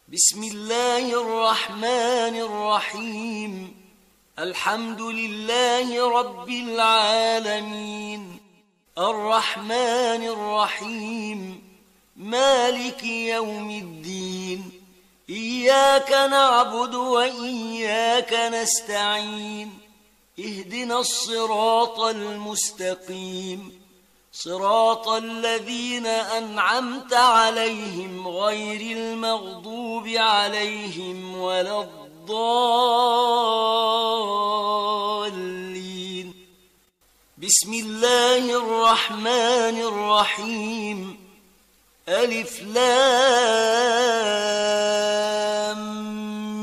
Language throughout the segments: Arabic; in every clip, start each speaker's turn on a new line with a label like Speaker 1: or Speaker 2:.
Speaker 1: بسم الله الرحمن الرحيم. الحمد لله رب العالمين، الرحمن الرحيم، مالك يوم الدين. إياك نعبد وإياك نستعين. اهدنا الصراط المستقيم، صراط الذين أنعمت عليهم غير المغضوب عليهم ولا الضالين. بسم الله الرحمن الرحيم. ألف لام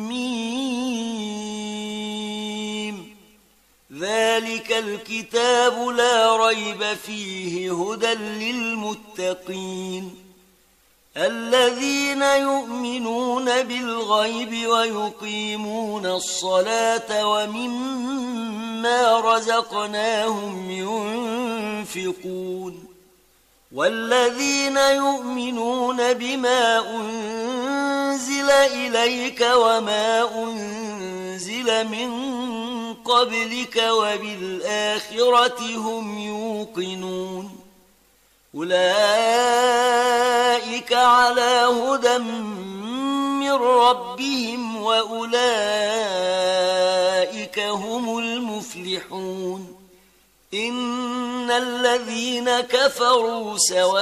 Speaker 1: ميم. ذلك الكتاب لا ريب فيه هدى للمتقين، الذين يؤمنون بالغيب ويقيمون الصلاة ومما رزقناهم ينفقون، والذين يؤمنون بما أنزل إليك وما أنزل من قبلك وبالآخرة هم يوقنون. أولئك على هدى من ربهم وأولئك هم المفلحون. إن الذين كفروا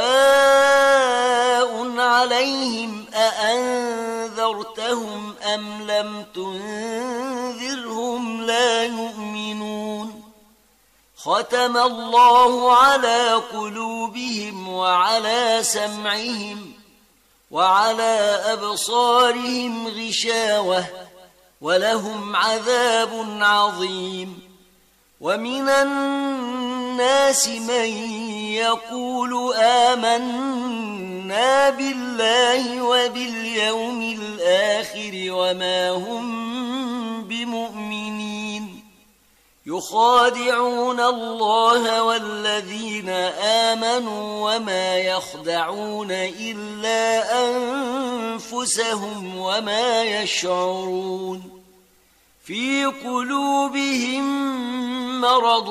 Speaker 1: سواء عليهم أأنذرتهم أم لم تنذرهم لا يؤمنون. ختم الله على قلوبهم وعلى سمعهم وعلى أبصارهم غشاوة ولهم عذاب عظيم. ومن الناس من يقول آمنا بالله وباليوم الآخر وما هم بمؤمنين، يخادعون الله والذين آمنوا وما يخدعون إلا أنفسهم وما يشعرون. في قلوبهم مرض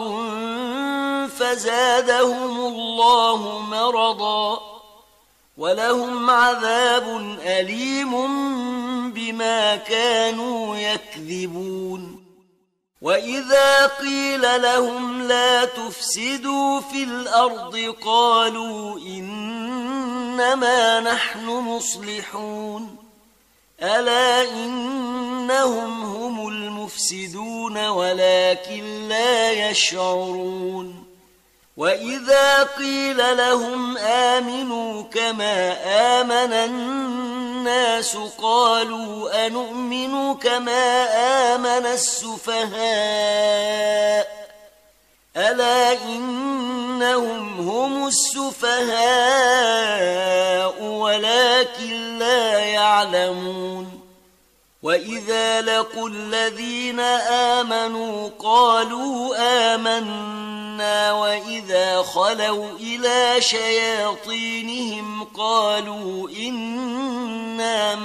Speaker 1: فزادهم الله مرضا ولهم عذاب أليم بما كانوا يكذبون. وإذا قيل لهم لا تفسدوا في الأرض قالوا إنما نحن مصلحون. ألا إنهم هم المفسدون ولكن لا يشعرون. وإذا قيل لهم آمنوا كما آمن الناس قالوا أنؤمن كما آمن السفهاء. ألا إنهم هم السفهاء ولكن لا يعلمون. وإذا لقوا الذين آمنوا قالوا آمنا وإذا خلوا إلى شياطينهم قالوا إنا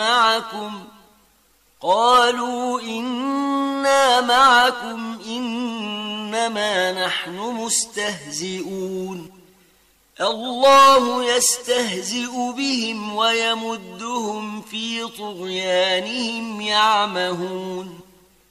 Speaker 1: معكم إنما نحن مستهزئون. الله يستهزئ بهم ويمدهم في طغيانهم يعمهون.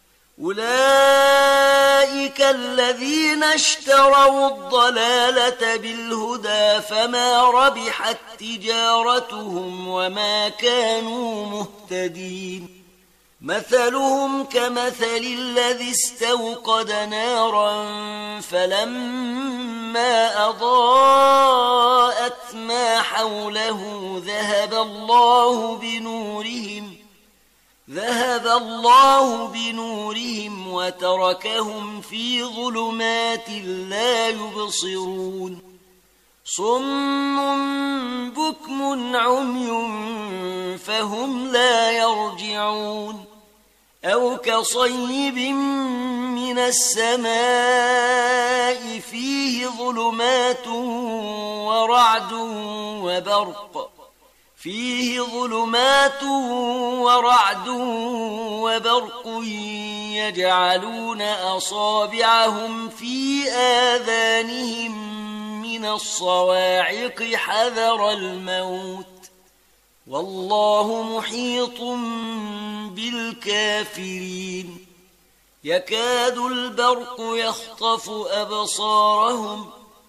Speaker 1: أولئك الذين اشتروا الضلالة بالهدى فما ربحت تجارتهم وما كانوا مهتدين. مثلهم كمثل الذي استوقد نارا فلما أضاءت ما حوله ذهب الله بنورهم وتركهم في ظلمات لا يبصرون. صم بكم عمي فهم لا يرجعون. أو كصيب من السماء فيه ظلمات ورعد وبرق فيه ظلمات ورعد وبرق يجعلون أصابعهم في آذانهم من الصواعق حذر الموت والله محيط بالكافرين يكاد البرق يخطف أبصارهم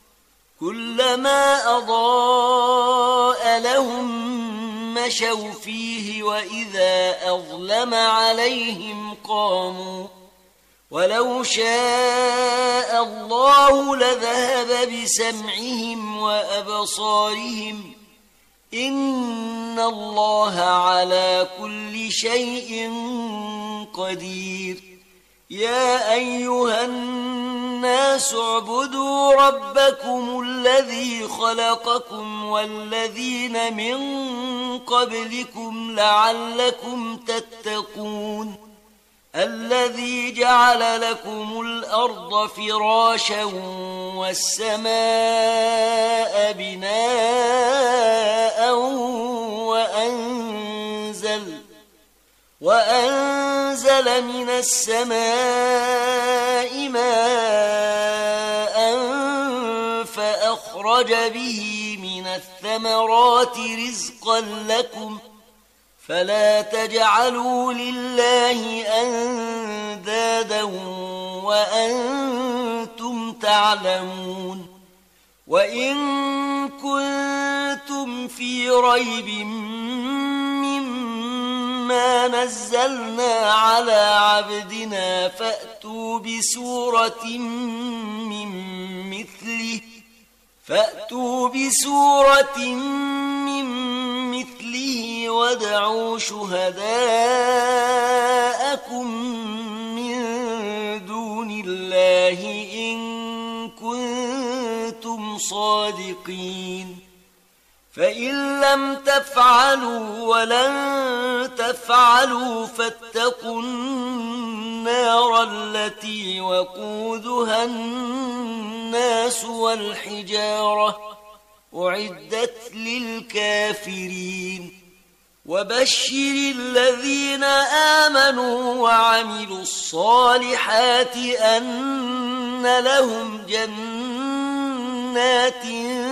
Speaker 1: كلما أضاء لهم مشوا فيه وإذا أظلم عليهم قاموا ولو شاء الله لذهب بسمعهم وأبصارهم إن الله على كل شيء قدير يا أيها الناس اعبدوا ربكم الذي خلقكم والذين من قبلكم لعلكم تتقون الذي جعل لكم الأرض فراشا والسماء بناء وأنزل من السماء ماء فأخرج به من الثمرات رزقا لكم فلا تجعلوا لله أندادا وأنتم تعلمون وإن كنتم في ريب مما نزلنا على عبدنا فأتوا بسورة من مثله وادعوا شهداءكم من دون الله إن كنتم صادقين فإن لم تفعلوا ولن تفعلوا فاتقوا النار التي وقودها الناس والحجارة أعدت للكافرين وبشر الذين آمنوا وعملوا الصالحات أن لهم جنات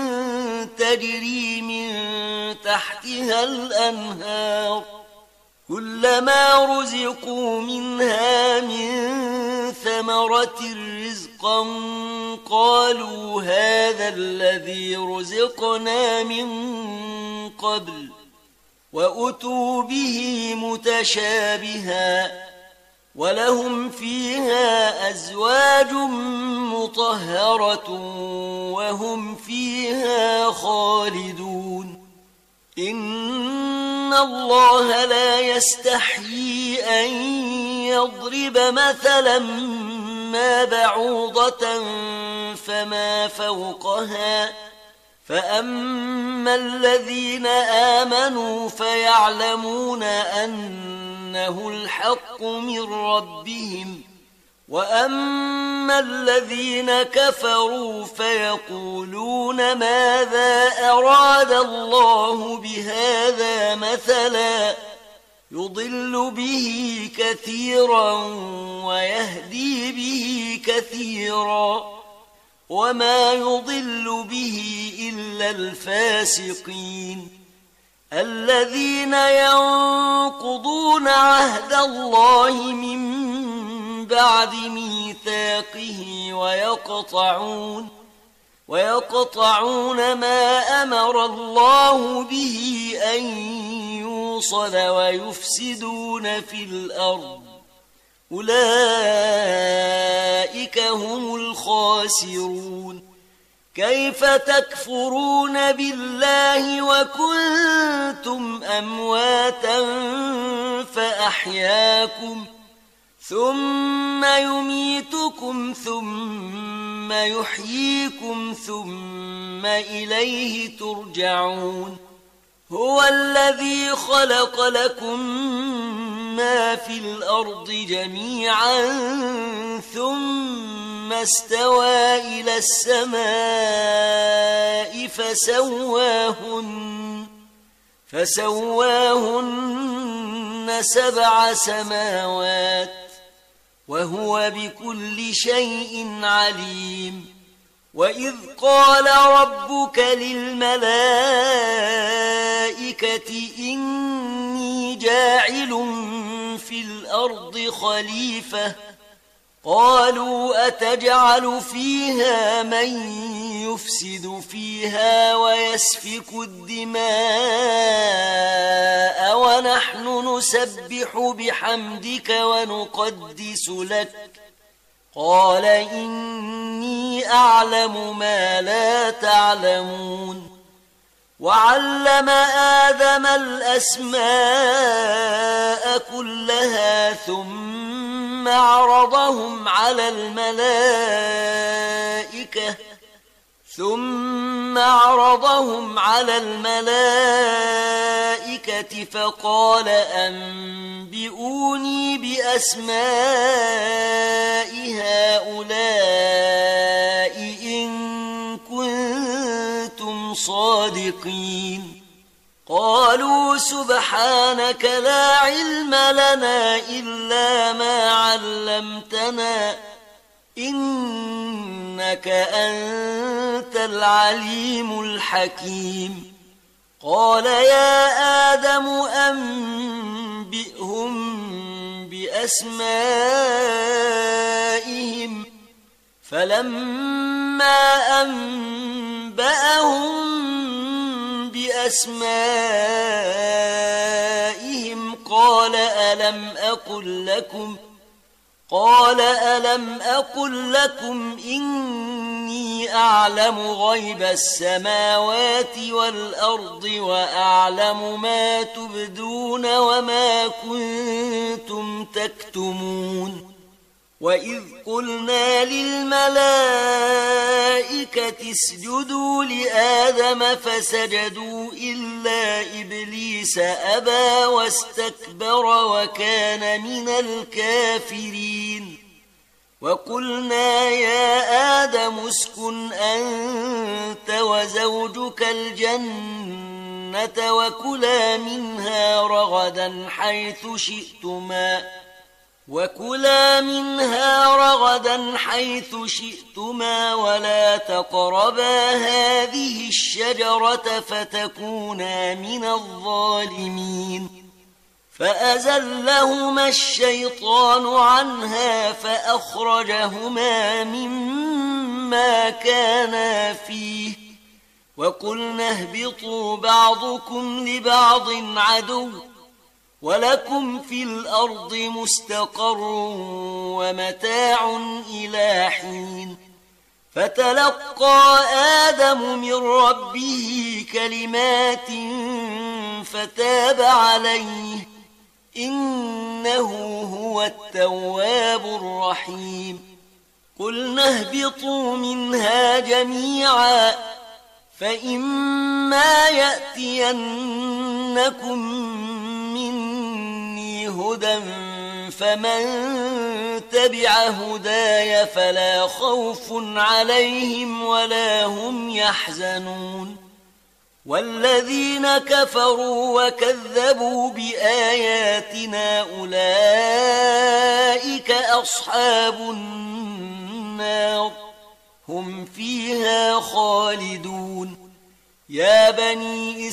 Speaker 1: تجري من تحتها الأنهار كلما رزقوا منها من ثمرة رزقا قالوا هذا الذي رزقنا من قبل وأتوا به متشابها ولهم فيها أزواج مطهرة وهم فيها خالدون إن الله لا يستحيي أن يضرب مثلا ما بعوضة فما فوقها فأما الذين آمنوا فيعلمون أنه الحق من ربهم وأما الذين كفروا فيقولون ماذا أراد الله بهذا مثلا يضل به كثيرا ويهدي به كثيرا وما يضل به إلا الفاسقين الذين ينقضون عهد الله من بعد ميثاقه ويقطعون ما أمر الله به أن يوصل ويفسدون في الأرض أولئك هم الخاسرون كيف تكفرون بالله وكنتم أمواتا فأحياكم ثم يميتكم ثم يحييكم ثم إليه ترجعون هو الذي خلق لكم ما في الأرض جميعا ثم استوى إلى السماء فسواهن 7 سماوات وهو بكل شيء عليم. وإذ قال ربك للملائكة إني جاعل في الأرض خليفة قالوا أتجعل فيها من يفسد فيها ويسفك الدماء ونحن نسبح بحمدك ونقدس لك قال إني أعلم ما لا تعلمون. وعلم آدم الأسماء كلها ثم عرضهم على الملائكة فقال أنبئوني بأسماء هؤلاء إن كنتم صادقين. قالوا سبحانك لا علم لنا إلا ما علمتنا إنك أنت العليم الحكيم. قال يا آدم أنبئهم بأسمائهم فلما أنبأهم بأسمائهم قال ألم أقل لكم إني أعلم غيب السماوات والأرض وأعلم ما تبدون وما كنتم تكتمون. وإذ قلنا للملائكة اسجدوا لآدم فسجدوا إلا إبليس أبى واستكبر وكان من الكافرين. وقلنا يا آدم اسكن أنت وزوجك الجنة وكلا منها رغدا حيث شئتما ولا تقربا هذه الشجرة فتكونا من الظالمين. فأزلهما الشيطان عنها فأخرجهما مما كانا فيه وقلنا اهبطوا بعضكم لبعض عدو ولكم في الأرض مستقر ومتاع إلى حين. فتلقى آدم من ربه كلمات فتاب عليه إنه هو التواب الرحيم. قلنا اهبطوا منها جميعا فإما يأتينكم مني هدى فمن تبع هداي فلا خوف عليهم ولا هم يحزنون. والذين كفروا وكذبوا بآياتنا أولئك أصحاب النار هم فيها خالدون. يا بني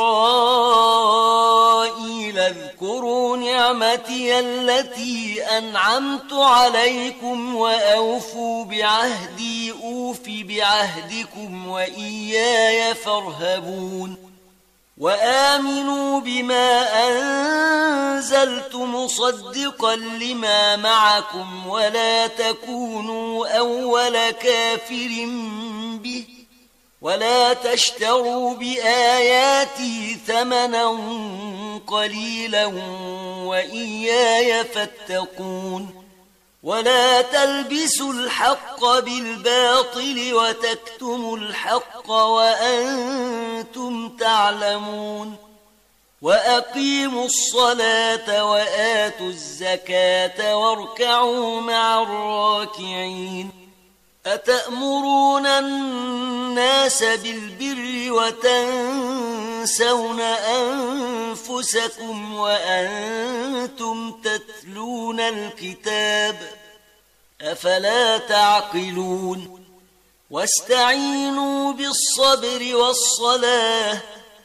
Speaker 1: إسرائيل اذكروا نعمتي التي أنعمت عليكم وأوفوا بعهدي أوف بعهدكم وإياي فارهبون. وآمنوا بما أنزلت مصدقا لما معكم ولا تكونوا أول كافر به ولا تشتروا بآياتي ثمنا قليلا وإياي فاتقون. ولا تلبسوا الحق بالباطل وتكتموا الحق وأنتم تعلمون. وأقيموا الصلاة وآتوا الزكاة واركعوا مع الراكعين. أتأمرون الناس بالبر وتنسون أنفسكم وأنتم تتلون الكتاب أفلا تعقلون واستعينوا بالصبر والصلاة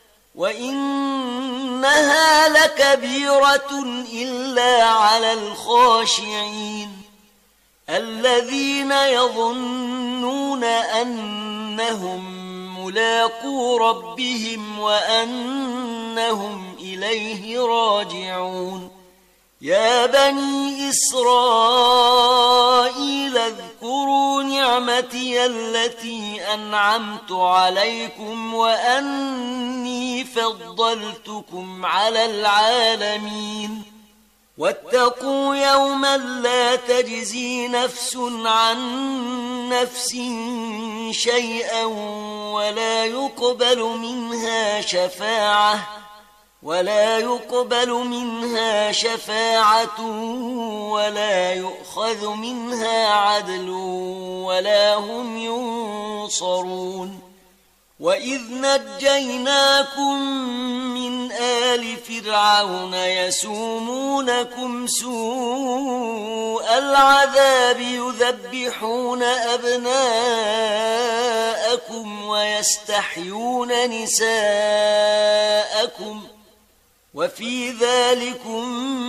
Speaker 1: وإنها لكبيرة إلا على الخاشعين الذين يظنون أنهم ملاقو ربهم وأنهم إليه راجعون يا بني إسرائيل اذكروا نعمتي التي أنعمت عليكم وأني فضلتكم على العالمين واتقوا يوما لا تجزي نفس عن نفس شيئا ولا يقبل منها شفاعة ولا يؤخذ منها عدل ولا هم ينصرون وإذ نجيناكم من آل فرعون يسومونكم سوء العذاب يذبحون أبناءكم ويستحيون نساءكم وفي ذلكم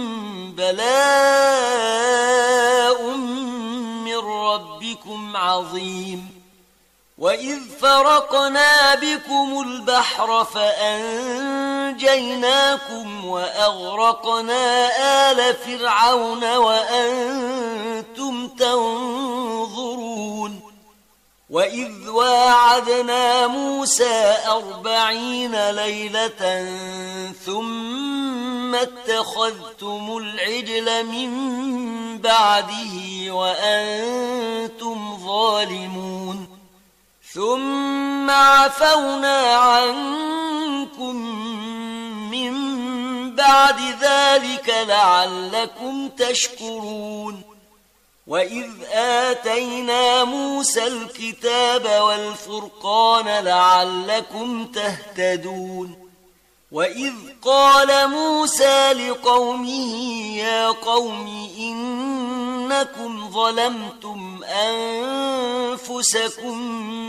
Speaker 1: بلاء من ربكم عظيم وإذ فرقنا بكم البحر فأنجيناكم وأغرقنا آل فرعون وأنتم تنظرون وإذ واعدنا موسى 40 ليلة ثم اتخذتم العجل من بعده وأنتم ظالمون ثم عفونا عنكم من بعد ذلك لعلكم تشكرون وإذ آتينا موسى الكتاب والفرقان لعلكم تهتدون وإذ قال موسى لقومه يا قوم إنكم ظلمتم أنفسكم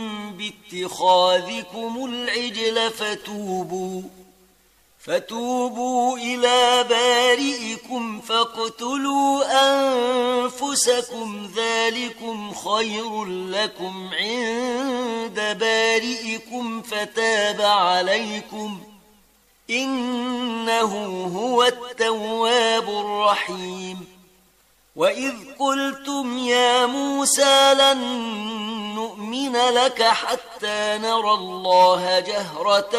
Speaker 1: باتخاذكم العجل فتوبوا إلى بارئكم فاقتلوا أنفسكم ذلكم خير لكم عند بارئكم فتاب عليكم إنه هو التواب الرحيم وإذ قلتم يا موسى لن نؤمن لك حتى نرى الله جهرة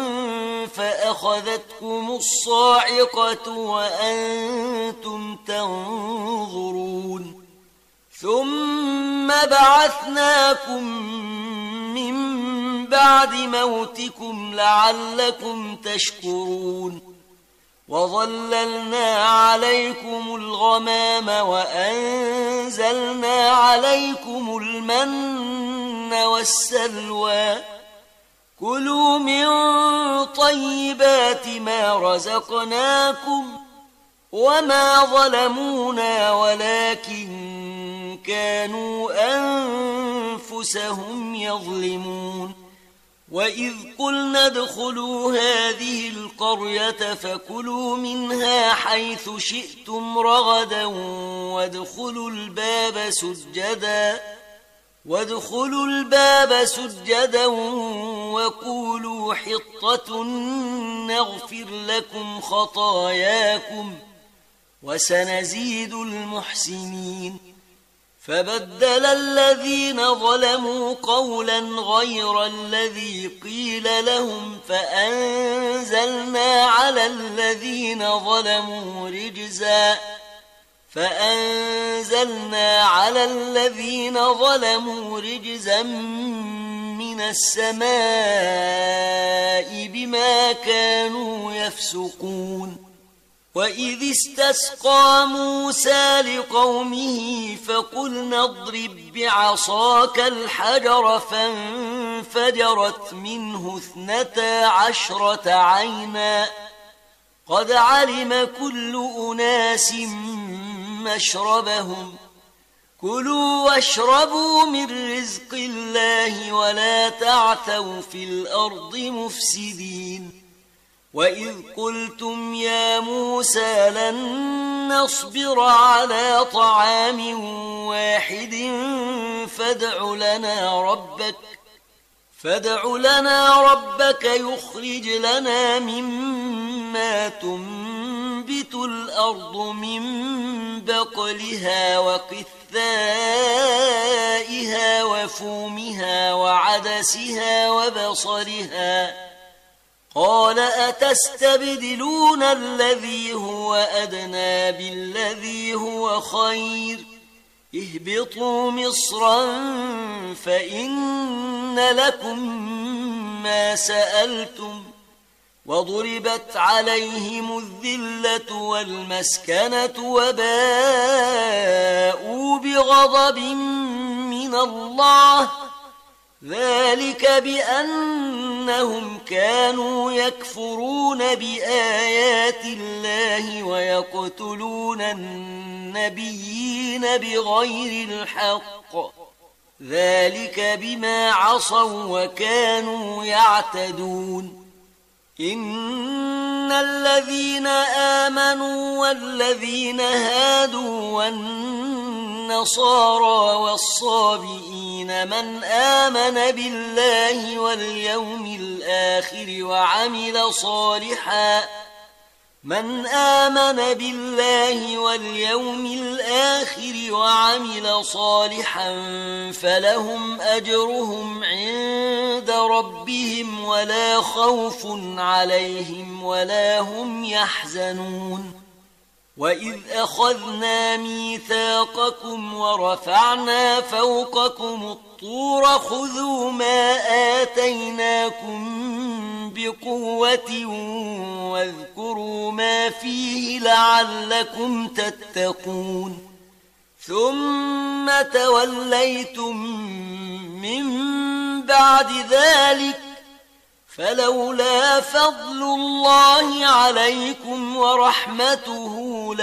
Speaker 1: فأخذتكم الصاعقة وأنتم تنظرون ثم بعثناكم من بعد موتكم لعلكم تشكرون وظللنا عليكم الغمام وأنزلنا عليكم المن والسلوى كلوا من طيبات ما رزقناكم وما ظلمونا ولكن كانوا أنفسهم يظلمون وإذ قلنا ادخلوا هذه القرية فكلوا منها حيث شئتم رغدا وادخلوا الباب سجدا وقولوا حطة نغفر لكم خطاياكم وسنزيد المحسنين فبدل الذين ظلموا قولا غير الذي قيل لهم فأنزلنا على الذين ظلموا رجزا من السماء بما كانوا يفسقون وإذ استسقى موسى لقومه فقلنا اضرب بعصاك الحجر فانفجرت منه 12 عينا قد علم كل أناس مشربهم كلوا واشربوا من رزق الله ولا تعثوا في الأرض مفسدين وإذ قلتم يا موسى لن نصبر على طعام واحد فادع لنا ربك يخرج لنا مما تنبت الأرض من بقلها وقثائها وفومها وعدسها وبصلها قال أتستبدلون الذي هو أدنى بالذي هو خير اهبطوا مصرا فإن لكم ما سألتم وضربت عليهم الذلة والمسكنة وباءوا بغضب من الله ذلك بأنهم كانوا يكفرون بآيات الله ويقتلون النبيين بغير الحق ذلك بما عصوا وكانوا يعتدون إن الذين آمنوا والذين هادوا والنصارى والصابئين من آمن بالله واليوم الآخر وعمل صالحا فلهم أجرهم عند ربهم ولا خوف عليهم ولا هم يحزنون وإذ أخذنا ميثاقكم ورفعنا فوقكم الطور خذوا ما آتيناكم بقوة واذكروا ما فيه لعلكم تتقون ثم توليتم من بعد ذلك فلولا فضل الله عليكم ورحمته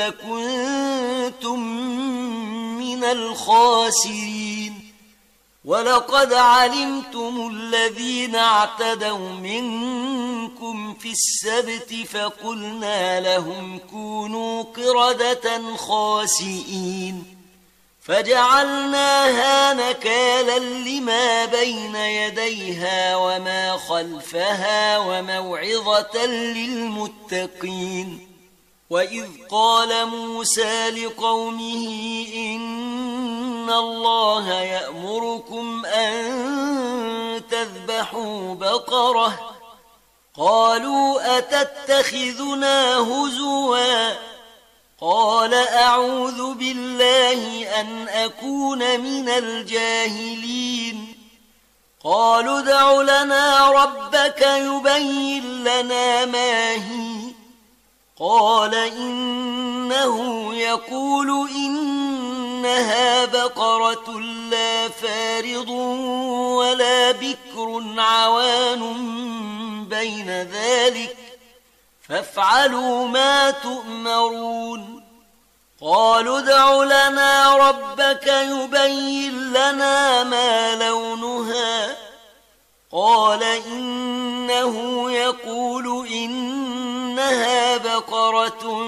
Speaker 1: لكنتم من الخاسرين ولقد علمتم الذين اعتدوا منكم في السبت فقلنا لهم كونوا قردة خاسئين فجعلناها نكالا لما بين يديها وما خلفها وموعظة للمتقين وإذ قال موسى لقومه إن الله يأمركم أن تذبحوا بقرة قالوا أتتخذنا هزوا قال أعوذ بالله أن أكون من الجاهلين قالوا ادع لنا ربك يبين لنا ما هي قال إنه يقول إنها بقرة لا فارض ولا بكر عوان بين ذلك فافعلوا ما تؤمرون قالوا ادع لنا ربك يبين لنا ما لونها قال إنه يقول إنها بقرة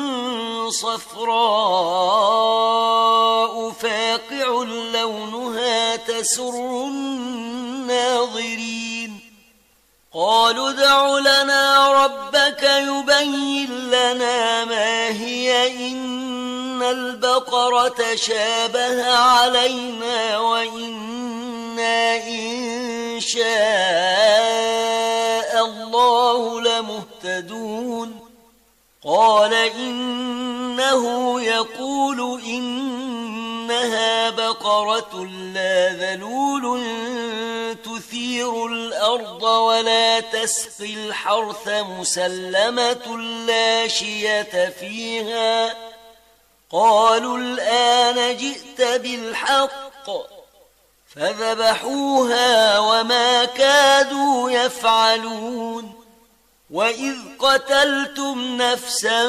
Speaker 1: صفراء فاقع لونها تسر الناظرين قالوا ادع لنا ربك يبين لنا ما هي إن البقرة شابه علينا وإنا إن شاء الله لمهتدون قال إنه يقول إنها إنها بقرة لا ذلول تثير الأرض ولا تسقي الحرث مسلمة لا شية فيها. قالوا الآن جئت بالحق فذبحوها وما كادوا يفعلون. وإذ قتلتم نفسا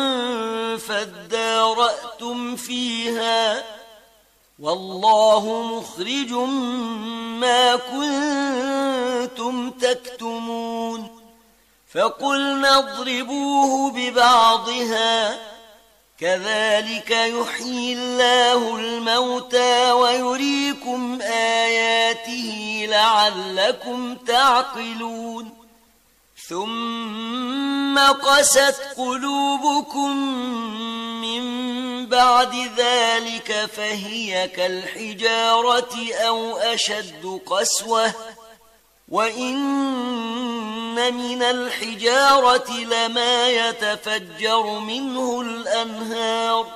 Speaker 1: فادارأتم فيها والله مخرج ما كنتم تكتمون. فقلنا اضربوه ببعضها كذلك يحيي الله الموتى ويريكم آياته لعلكم تعقلون. ثم قست قلوبكم من بعد ذلك فهي كالحجارة أو أشد قسوة. وإن من الحجارة لما يتفجر منه الأنهار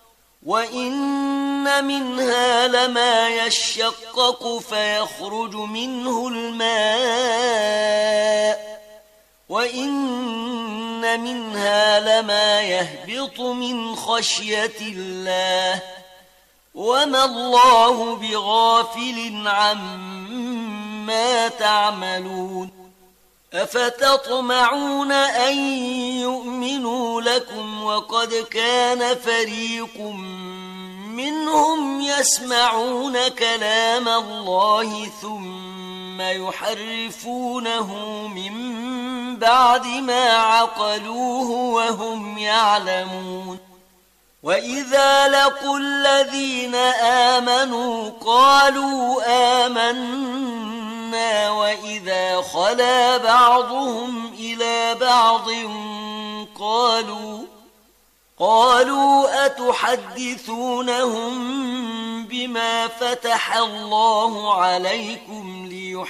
Speaker 1: وإن منها لما يشقق فيخرج منه الماء وإن منها لما يهبط من خشية الله وما الله بغافل عما تعملون. أفتطمعون أن يؤمنوا لكم وقد كان فريق منهم يسمعون كلام الله ثم يحرفونه من بعد ما عقلوه وهم يعلمون. وإذا لقوا الذين آمنوا قالوا آمنا وإذا خلا بعضهم إلى بعض قالوا أتحدثونهم بما فتح الله عليكم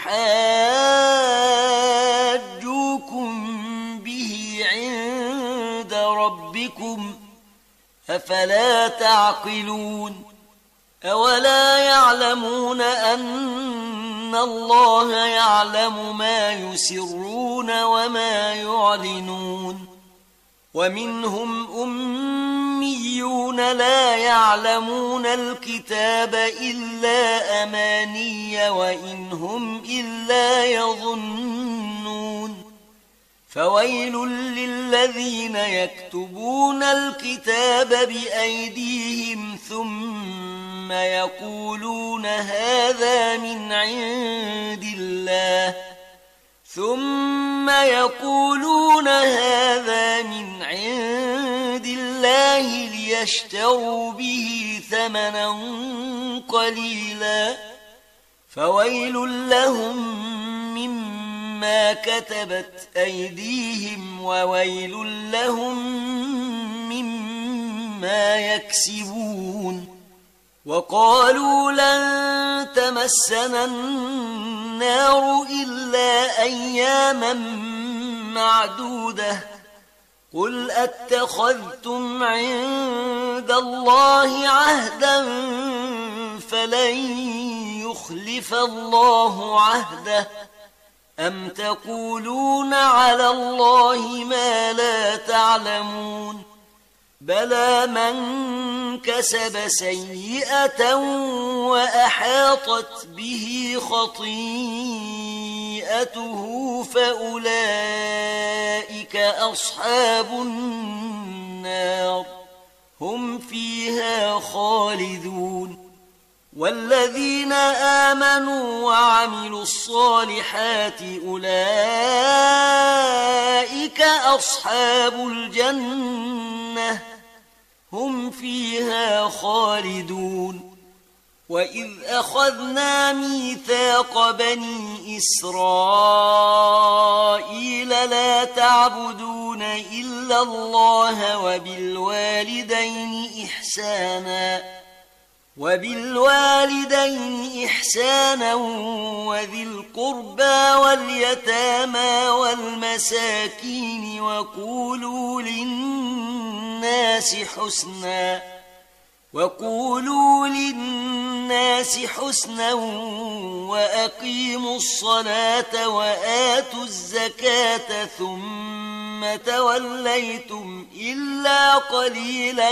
Speaker 1: ليحاجوكم به عند ربكم أفلا تعقلون. أولا يعلمون أن الله يعلم ما يسرون وما يعلنون. ومنهم أميون لا يعلمون الكتاب إلا أماني وإن هم إلا يظنون. فويل للذين يكتبون الكتاب بأيديهم ثم يقولون هذا من عند الله ليشتروا به ثمنا قليلا فويل لهم مما كتبت أيديهم وويل لهم مما يكسبون. وقالوا لن تمسنا النار إلا أياما معدودة قل أتخذتم عند الله عهدا فلن يخلف الله عهده أم تقولون على الله ما لا تعلمون. بلى من كسب سيئة وأحاطت به خطيئته فأولئك أصحاب النار هم فيها خالدون. والذين آمنوا وعملوا الصالحات أولئك أصحاب الجنة هم فيها خالدون. وإذ أخذنا ميثاق بني إسرائيل لا تعبدون إلا الله وبالوالدين إحسانا وذي القربى واليتامى والمساكين وقولوا للناس حسنا وقولوا للناس حسنا وأقيموا الصلاة وآتوا الزكاة ثم توليتم إلا قليلا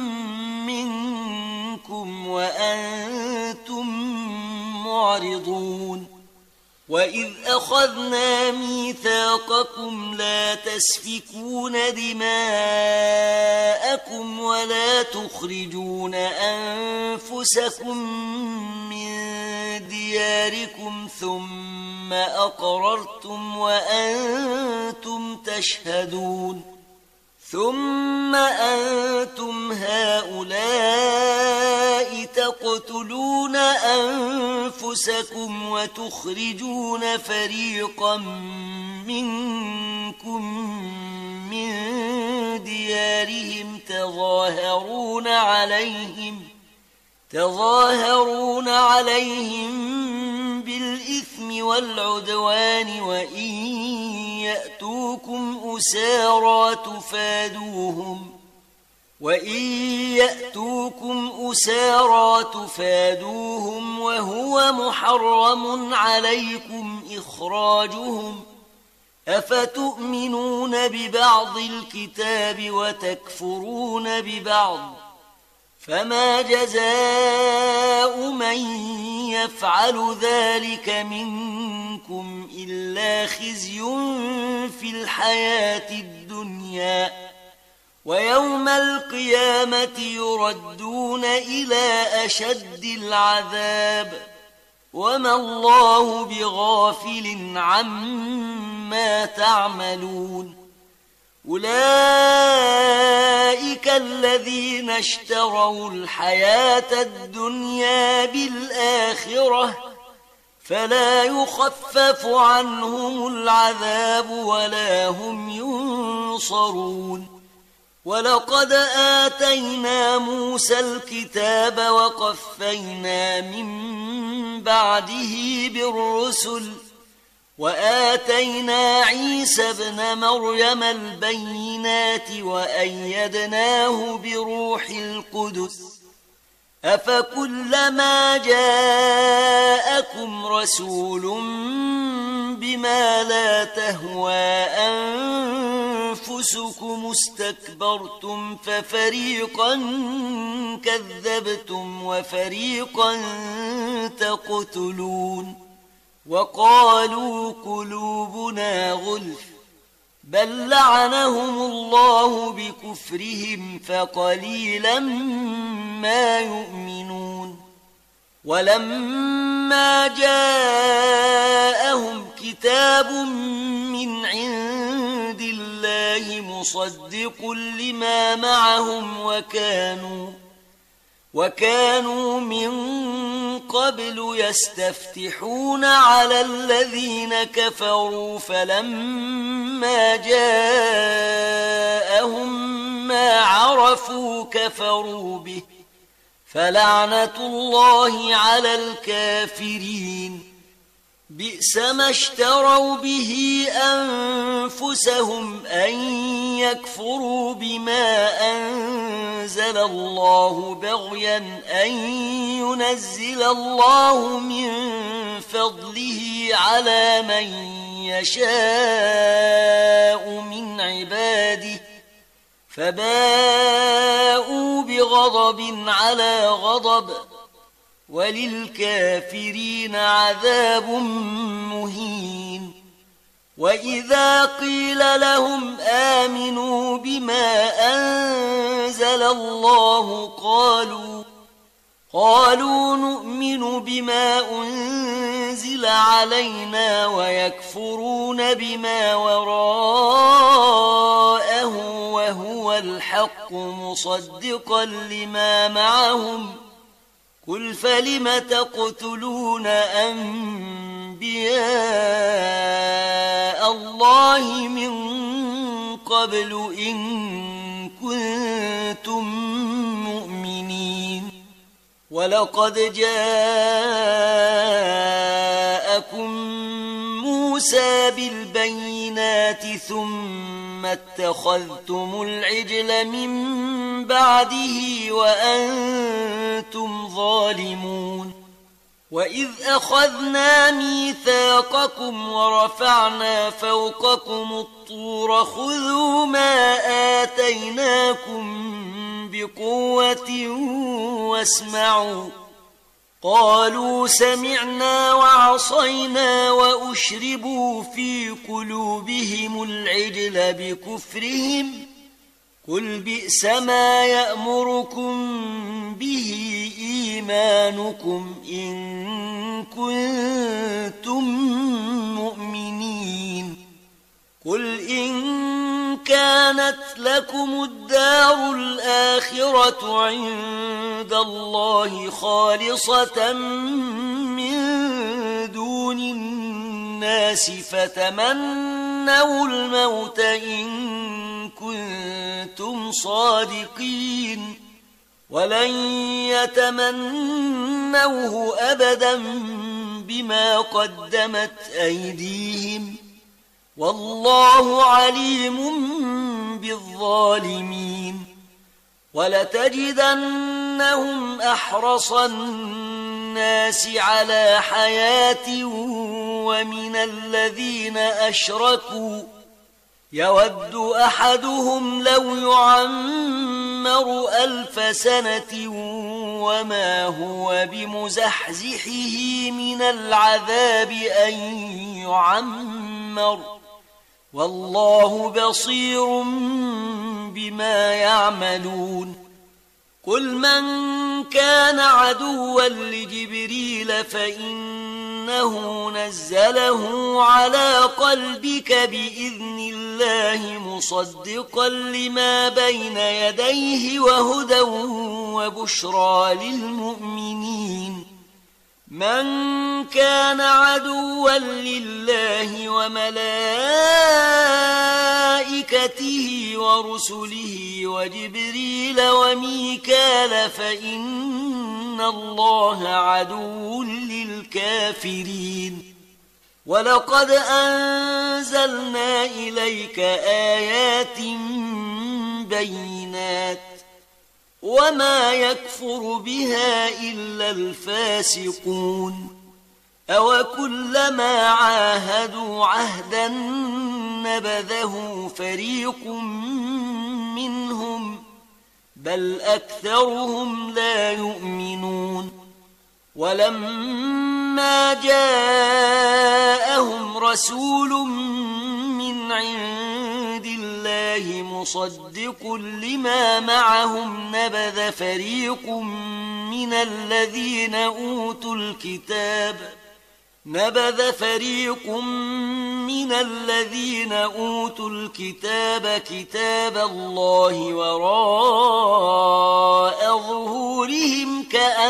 Speaker 1: منكم وأنتم معرضون وإذ أخذنا ميثاقكم لا تسفكون دماءكم ولا تخرجون أنفسكم من دياركم ثم أقررتم وأنتم تشهدون ثم أنتم هؤلاء تقتلون أنفسكم وتخرجون فريقا منكم من ديارهم تظاهرون عليهم بالإثم والعدوان وإن يأتوكم أسارى تفادوهم وهو محرم عليكم إخراجهم أفتؤمنون ببعض الكتاب وتكفرون ببعض فما جزاء من يفعل ذلك منكم إلا خزي في الحياة الدنيا ويوم القيامة يردون إلى أشد العذاب وما الله بغافل عما تعملون أولئك الذين اشتروا الحياة الدنيا بالآخرة فلا يخفف عنهم العذاب ولا هم ينصرون ولقد آتينا موسى الكتاب وقفينا من بعده بالرسل وآتينا عيسى ابن مريم البينات وأيدناه بروح القدس أفكلما جاءكم رسول بما لا تهوى أنفسكم استكبرتم ففريقا كذبتم وفريقا تقتلون وقالوا قلوبنا غلف بل لعنهم الله بكفرهم فقليلا ما يؤمنون ولما جاءهم كتاب من عند الله مصدق لما معهم وكانوا من قبل يستفتحون على الذين كفروا فلما جاءهم ما عرفوا كفروا به فلعنة الله على الكافرين بئس ما اشتروا به أنفسهم أن يكفروا بما أنزل الله بغيا أن ينزل الله من فضله على من يشاء من عباده فباءوا بغضب على غضب وللكافرين عذاب مهين وإذا قيل لهم آمنوا بما أنزل الله قالوا نؤمن بما أنزل علينا ويكفرون بما وراءه وهو الحق مصدقا لما معهم قل فلم تقتلون أنبياء الله من قبل إن كنتم مؤمنين ولقد جاءكم موسى بالبينات ثم اتخذتم العجل من بعده وأنتم ظالمون وإذ أخذنا ميثاقكم ورفعنا فوقكم الطور خذوا ما آتيناكم بقوة واسمعوا قالوا سمعنا وعصينا وأشربوا في قلوبهم العجل بكفرهم قل بئس ما يأمركم به إيمانكم إن كنتم مؤمنين قل إن كانت لكم الدار الآخرة عند الله خالصة من دون الناس فتمنوا الموت إن كنتم صادقين ولن يتمنوه أبدا بما قدمت أيديهم والله عليم بالظالمين ولتجدنهم أحرص الناس على حياة ومن الذين أشركوا يود أحدهم لو يعمر 1000 سنة وما هو بمزحزحه من العذاب أن يعمر والله بصير بما يعملون قل من كان عدوا لجبريل فإنه نزله على قلبك بإذن الله مصدقا لما بين يديه وهدى وبشرى للمؤمنين من كان عدوا لله وملائكته ورسله وجبريل وميكال فإن الله عدو للكافرين ولقد أنزلنا إليك آيات بينات وما يكفر بها إلا الفاسقون أوكلما عاهدوا عهدا نبذه فريق منهم بل أكثرهم لا يؤمنون ولما جاءهم رسول من عند الله مصدق لما معهم نبذ فريق من الذين أوتوا الكتاب كتاب الله وراء ظهورهم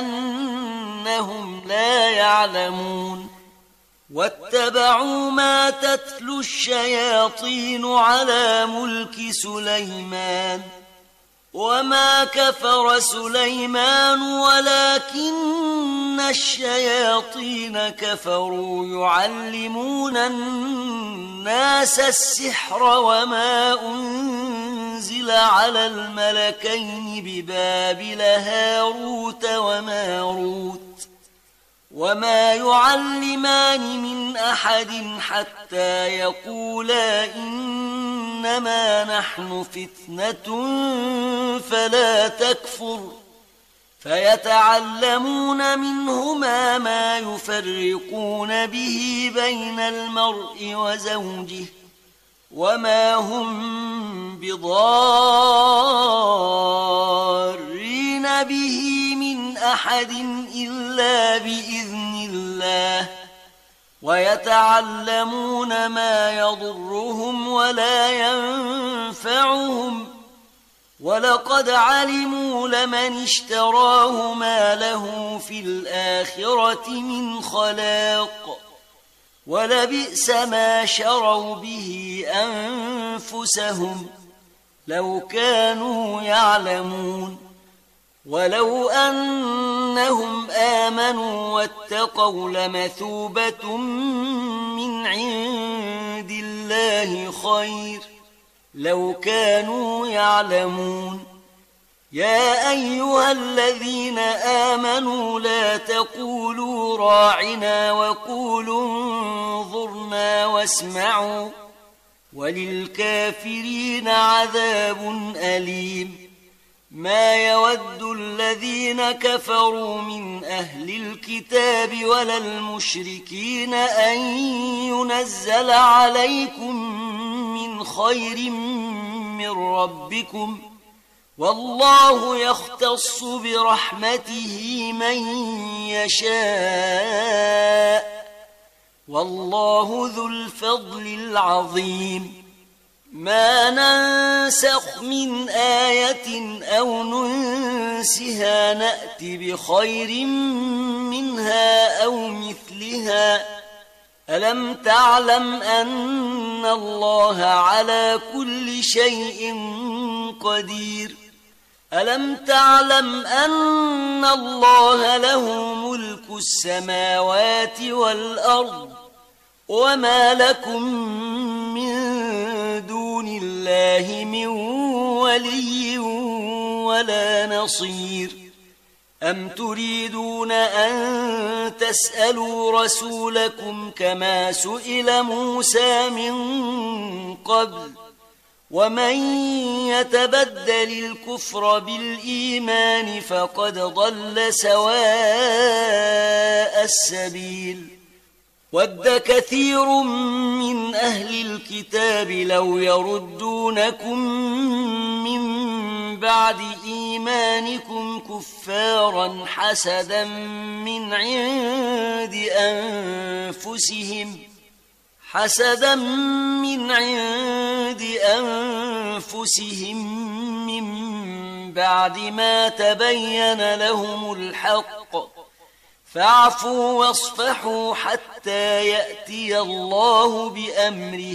Speaker 1: كأنهم لا يعلمون واتبعوا ما تتلو الشياطين على ملك سليمان وما كفر سليمان ولكن الشياطين كفروا يعلمون الناس السحر وما أنزل على الملكين ببابل هاروت وماروت وما يعلمان من أحد حتى يقولا إنما نحن فتنة فلا تكفر فيتعلمون منهما ما يفرقون به بين المرء وزوجه وما هم بضارين به من أحد إلا بإذن الله ويتعلمون ما يضرهم ولا ينفعهم ولقد علموا لمن اشتراه ما له في الآخرة من خلاق ولبئس ما شروا به أنفسهم لو كانوا يعلمون ولو أنهم آمنوا واتقوا لمثوبة من عند الله خير لو كانوا يعلمون يا أيها الذين آمنوا لا تقولوا راعنا وقولوا انظرنا واسمعوا وللكافرين عذاب أليم. ما يود الذين كفروا من أهل الكتاب ولا المشركين أن ينزل عليكم من خير من ربكم، والله يختص برحمته من يشاء، والله ذو الفضل العظيم. ما ننسخ من آية أو ننسها نأت بخير منها أو مثلها. ألم تعلم أن الله على كل شيء قدير؟ ألم تعلم أن الله له ملك السماوات والأرض وما لكم من دون الله من ولي ولا نصير؟ أم تريدون أن تسألوا رسولكم كما سئل موسى من قبل؟ ومن يتبدل الكفر بالإيمان فقد ضل سواء السبيل. ود كثير من أهل الكتاب لو يردونكم من بعد إيمانكم كفارا حسدا من عند أنفسهم من بعد ما تبين لهم الحق، فاعفوا واصفحوا حتى يأتي الله بأمره،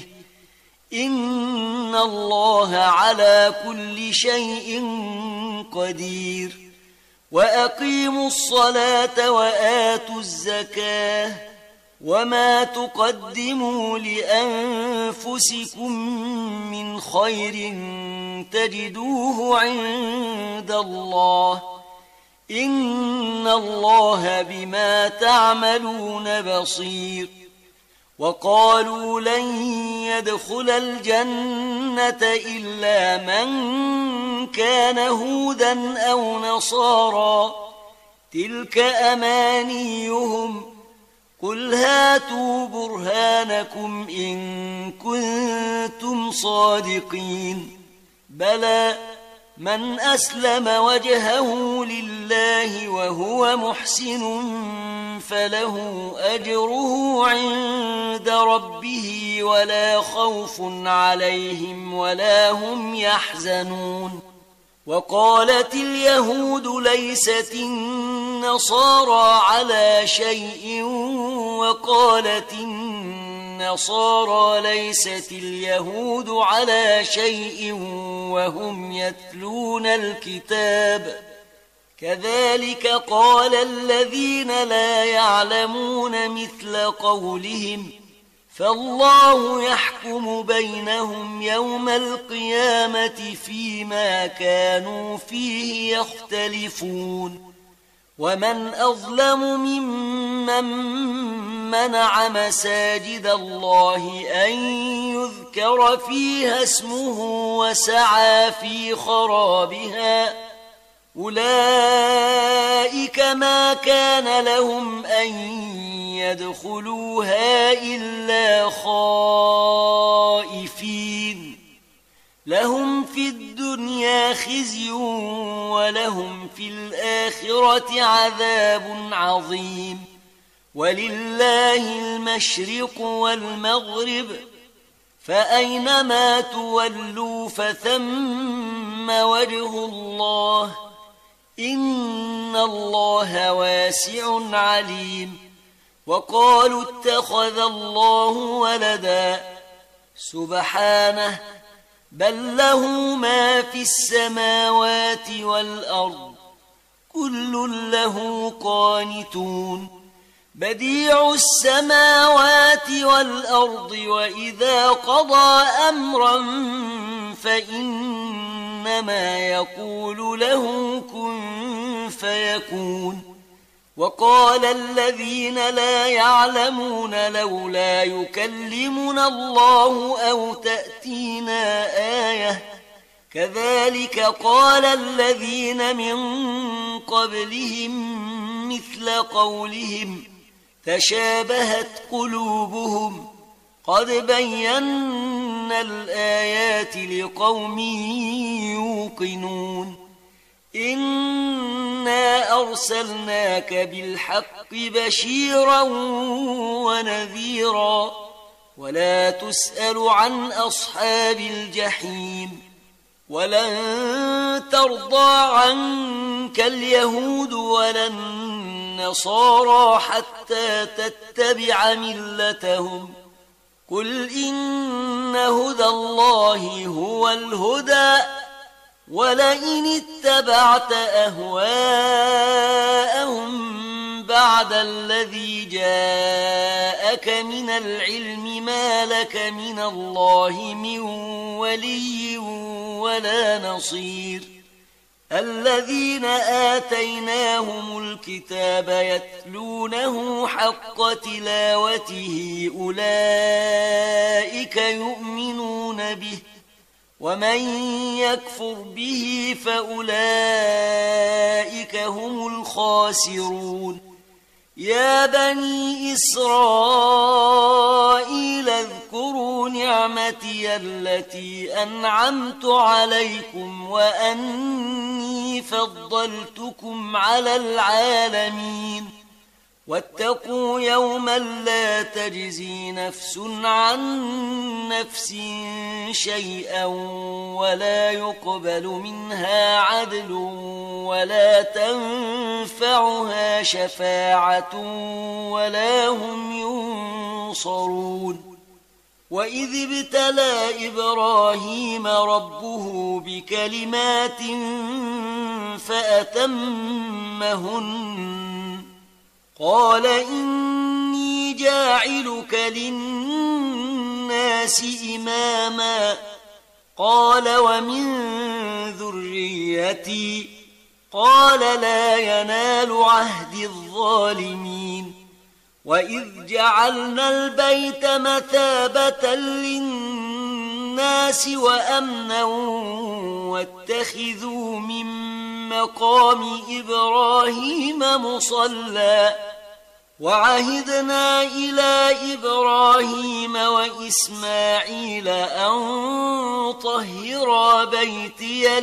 Speaker 1: إن الله على كل شيء قدير. وأقيموا الصلاة وآتوا الزكاة وما تقدموا لأنفسكم من خير تجدوه عند الله، إن الله بما تعملون بصير. وقالوا لن يدخل الجنة إلا من كان هودا أو نصارى، تلك أمانيهم، قل هاتوا برهانكم إن كنتم صادقين. بلى من أسلم وجهه لله وهو محسن فله أجره عند ربه ولا خوف عليهم ولا هم يحزنون. وقالت اليهود ليست النصارى على شيء، وقالت النصارى ليست اليهود على شيء وهم يتلون الكتاب، كذلك قال الذين لا يعلمون مثل قولهم، فالله يحكم بينهم يوم القيامة فيما كانوا فيه يختلفون. ومن أظلم ممن منع مساجد الله أن يذكر فيها اسمه وسعى في خرابها، أولئك ما كان لهم أن يدخلوها إلا خائفين، لهم في الدنيا خزي ولهم في الآخرة عذاب عظيم. ولله المشرق والمغرب، فأينما تولوا فثم وجه الله، إن الله واسع عليم. وقالوا اتخذ الله ولدا، سبحانه، بل له ما في السماوات والأرض، كل له قانتون. بديع السماوات والأرض، وإذا قضى أمرا فإنما يقول له كن فيكون. وقال الذين لا يعلمون لولا يكلمنا الله أو تأتينا آية كذلك قال الذين من قبلهم مثل قولهم تشابهت قلوبهم قد بينا الآيات لقوم يوقنون. إنا أرسلناك بالحق بشيرا ونذيرا ولا تسأل عن أصحاب الجحيم. ولن ترضى عنك اليهود ولا النصارى حتى تتبع ملتهم قل إن هدى الله هو الهدى ولئن اتبعت أهواءهم بعد الذي جاءك من العلم ما لك من الله من ولي ولا نصير. الذين آتيناهم الكتاب يتلونه حق تلاوته أولئك يؤمنون به ومن يكفر به فأولئك هم الخاسرون. يا بني إسرائيل اذكروا نعمتي التي أنعمت عليكم وأني فضلتكم على العالمين. واتقوا يوما لا تجزي نفس عن نفس شيئا ولا يقبل منها عدل ولا تنفعها شفاعة ولا هم ينصرون. وإذ ابتلى إبراهيم ربه بكلمات فأتمهن قال إني جاعلك للناس إماما قال ومن ذريتي قال لا ينال عهد الظالمين. وإذ جعلنا البيت مثابة للناس وأمنا واتخذوا من مقام إبراهيم مصلى وعهدنا إلى إبراهيم وإسماعيل أن طهرا بيتي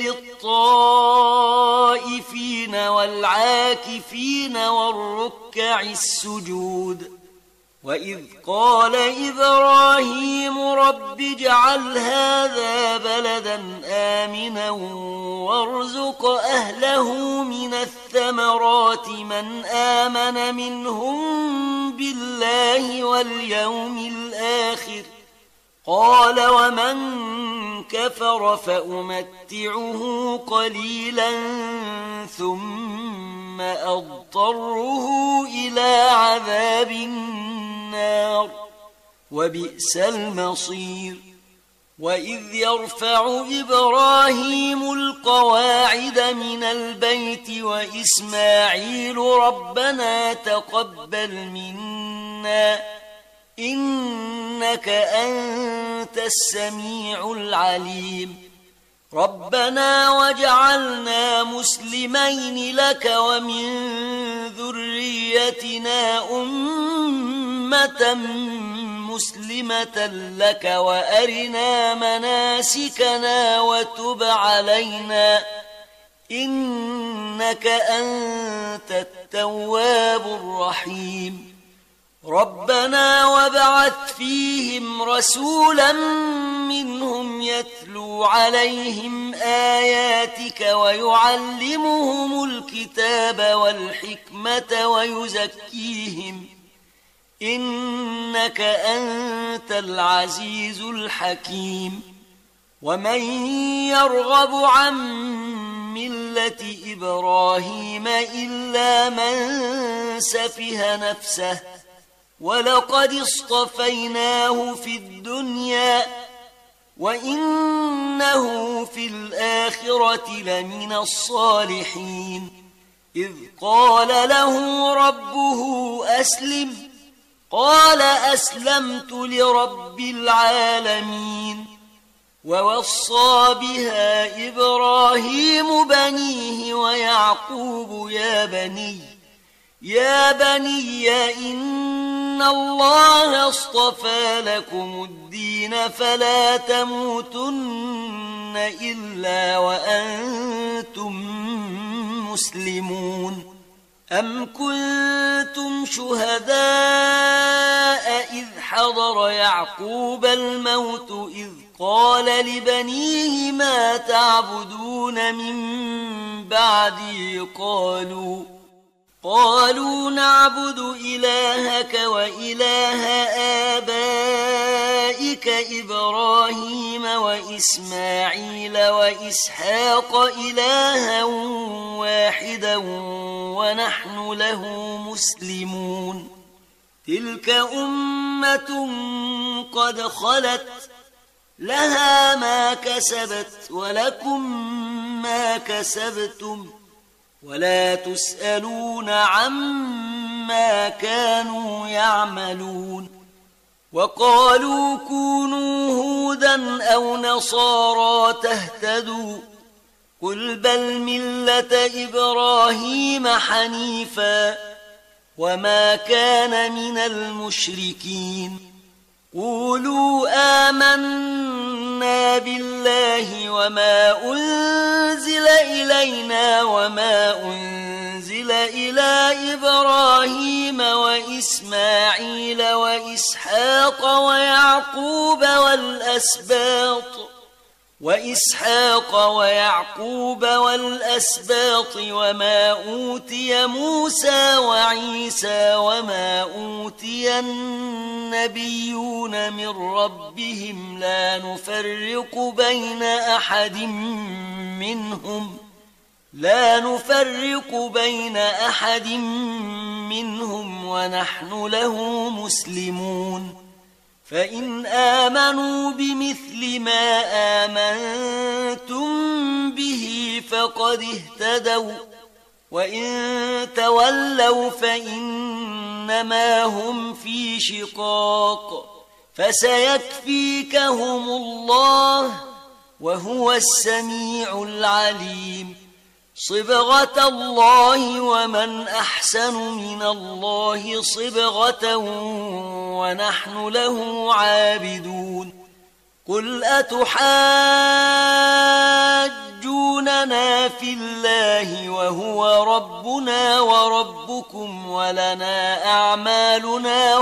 Speaker 1: للطائفين والعاكفين والركع السجود. وإذ قال إبراهيم رب اجعل هذا بلدا آمنا وارزق أهله من الثمرات من آمن منهم بالله واليوم الآخر قال ومن كفر فأمتعه قليلا ثم أضطره إلى عذاب النار وبئس المصير. وإذ يرفع إبراهيم القواعد من البيت وإسماعيل ربنا تقبل منا إنك أنت السميع العليم. ربنا وجعلنا مسلمين لك ومن ذريتنا أمة مسلمة لك وأرنا مناسكنا وتب علينا إنك أنت التواب الرحيم. ربنا وابعث فيهم رسولا منهم يتلو عليهم آياتك ويعلمهم الكتاب والحكمة ويزكيهم إنك أنت العزيز الحكيم. ومن يرغب عن ملة إبراهيم إلا من سفه نفسه ولقد اصطفيناه في الدنيا وإنه في الآخرة لمن الصالحين. إذ قال له ربه أسلم قال أسلمت لرب العالمين. ووصى بها إبراهيم بنيه ويعقوب يا بني إن الله اصطفى لكم الدين فلا تموتن إلا وأنتم مسلمون. أم كنتم شهداء إذ حضر يعقوب الموت إذ قال لبنيه ما تعبدون من بعدي قالوا نعبد إلهك وإله آبائك إبراهيم وإسماعيل وإسحاق إلها واحدا ونحن له مسلمون. تلك أمة قد خلت لها ما كسبت ولكم ما كسبتم ولا تسألون عما كانوا يعملون. وقالوا كونوا هودا أو نصارى تهتدوا قل بل ملة إبراهيم حنيفا وما كان من المشركين. قولوا آمنا بالله وما أنزل إلينا وما أنزل إلى إبراهيم وإسماعيل وإسحاق ويعقوب والأسباط وما أوتي موسى وعيسى وما أوتي النبيون من ربهم لا نفرق بين أحد منهم ونحن له مسلمون. فإن آمنوا بمثل ما آمنتم به فقد اهتدوا وإن تولوا فإنما هم في شقاق فسيكفيكهم الله وهو السميع العليم. صبغة الله ومن أحسن من الله صبغة ونحن له عابدون. قل أتحاجوننا في الله وهو ربنا وربكم ولنا أعمالنا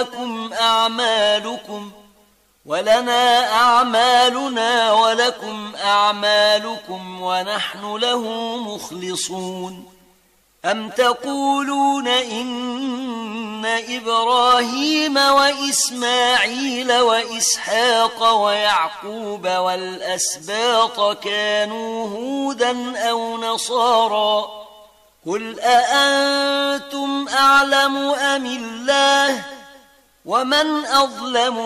Speaker 1: ولكم أعمالكم ونحن له مخلصون. أم تقولون إن إبراهيم وإسماعيل وإسحاق ويعقوب والأسباط كانوا هودا أو نصارى قل أأنتم أعلم أم الله ومن أظلم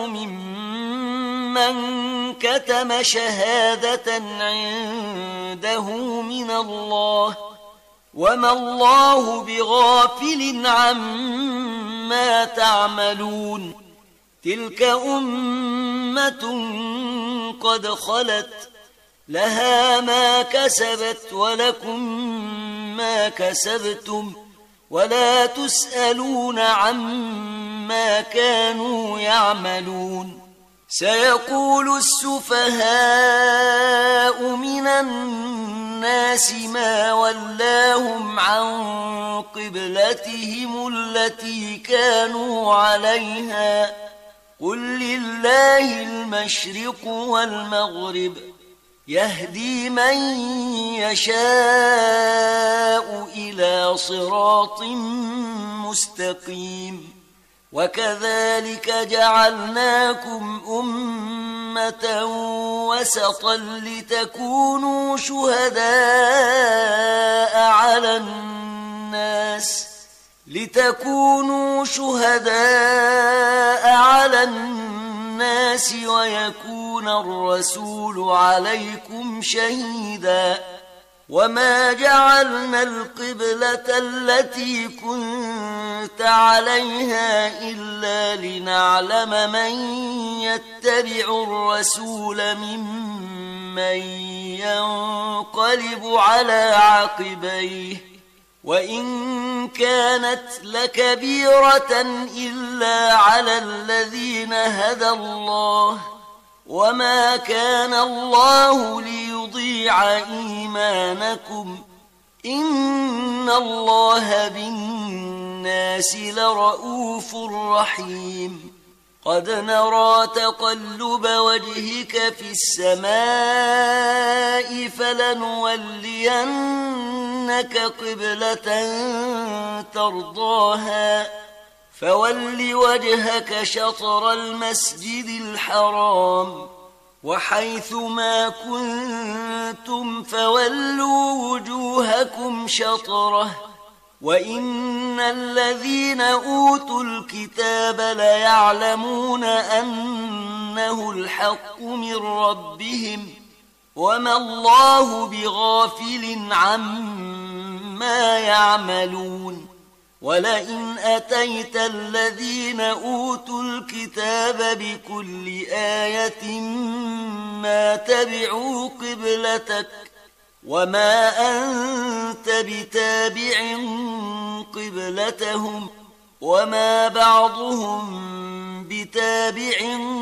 Speaker 1: ممن كتم شهادة عنده من الله وما الله بغافل عما تعملون. تلك أمة قد خلت لها ما كسبت ولكم ما كسبتم ولا تسألون عما كانوا يعملون. سيقول السفهاء من الناس ما ولاهم عن قبلتهم التي كانوا عليها قل لله المشرق والمغرب يهدي من يشاء إلى صراط مستقيم. وكذلك جعلناكم أمة وسطا لتكونوا شهداء على للناس ويكون الرسول عليكم شهيدا وما جعلنا القبلة التي كنت عليها إلا لنعلم من يتبع الرسول ممن ينقلب على عقبيه وإن كانت لكبيرة إلا على الذين هدى الله وما كان الله ليضيع إيمانكم إن الله بالناس لرؤوف رحيم قد نرى تقلب وجهك في السماء فلنولينك قبلة ترضاها فول وجهك شطر المسجد الحرام وحيث ما كنتم فولوا وجوهكم شطره وإن الذين أوتوا الكتاب ليعلمون أنه الحق من ربهم وما الله بغافل عما يعملون ولئن أتيت الذين أوتوا الكتاب بكل آية ما تبعوا قبلتك وما أنت بتابع قبلتهم وما بعضهم بتابع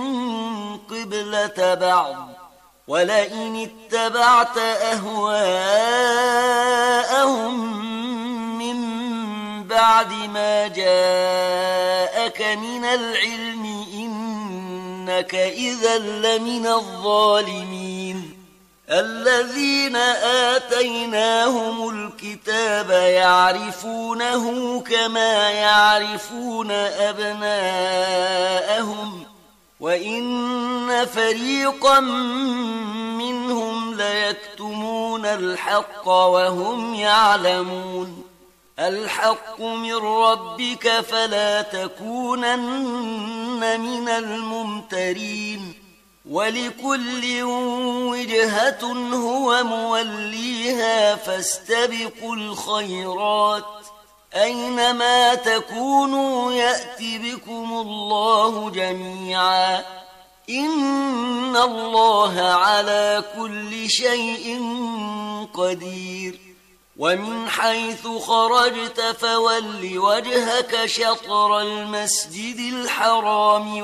Speaker 1: قبلة بعض ولئن اتبعت أهواءهم من بعد ما جاءك من العلم إنك إذا لمن الظالمين الذين آتيناهم الكتاب يعرفونه كما يعرفون أبناءهم وإن فريقا منهم ليكتمون الحق وهم يعلمون الحق من ربك فلا تكونن من الممترين ولكل وجهة هو موليها فاستبقوا الخيرات أينما تكونوا يأتي بكم الله جميعا إن الله على كل شيء قدير ومن حيث خرجت فول وجهك شطر المسجد الحرام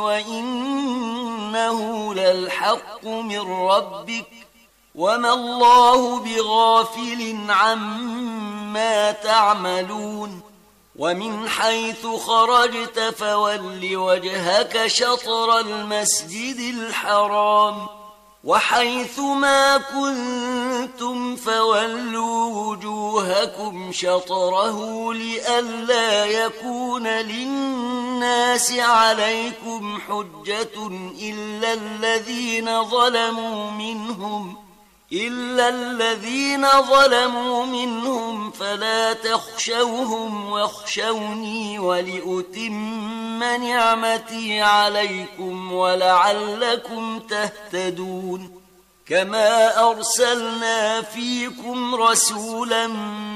Speaker 1: وإنه للحق من ربك وما الله بغافل عما تعملون ومن حيث خرجت فول وجهك شطر المسجد الحرام وحيث ما كنتم فولوا وجوهكم شطره لئلا يكون للناس عليكم حجة إلا الذين ظلموا منهم فلا تخشوهم واخشوني ولأتم نعمتي عليكم ولعلكم تهتدون كما أرسلنا فيكم رسولا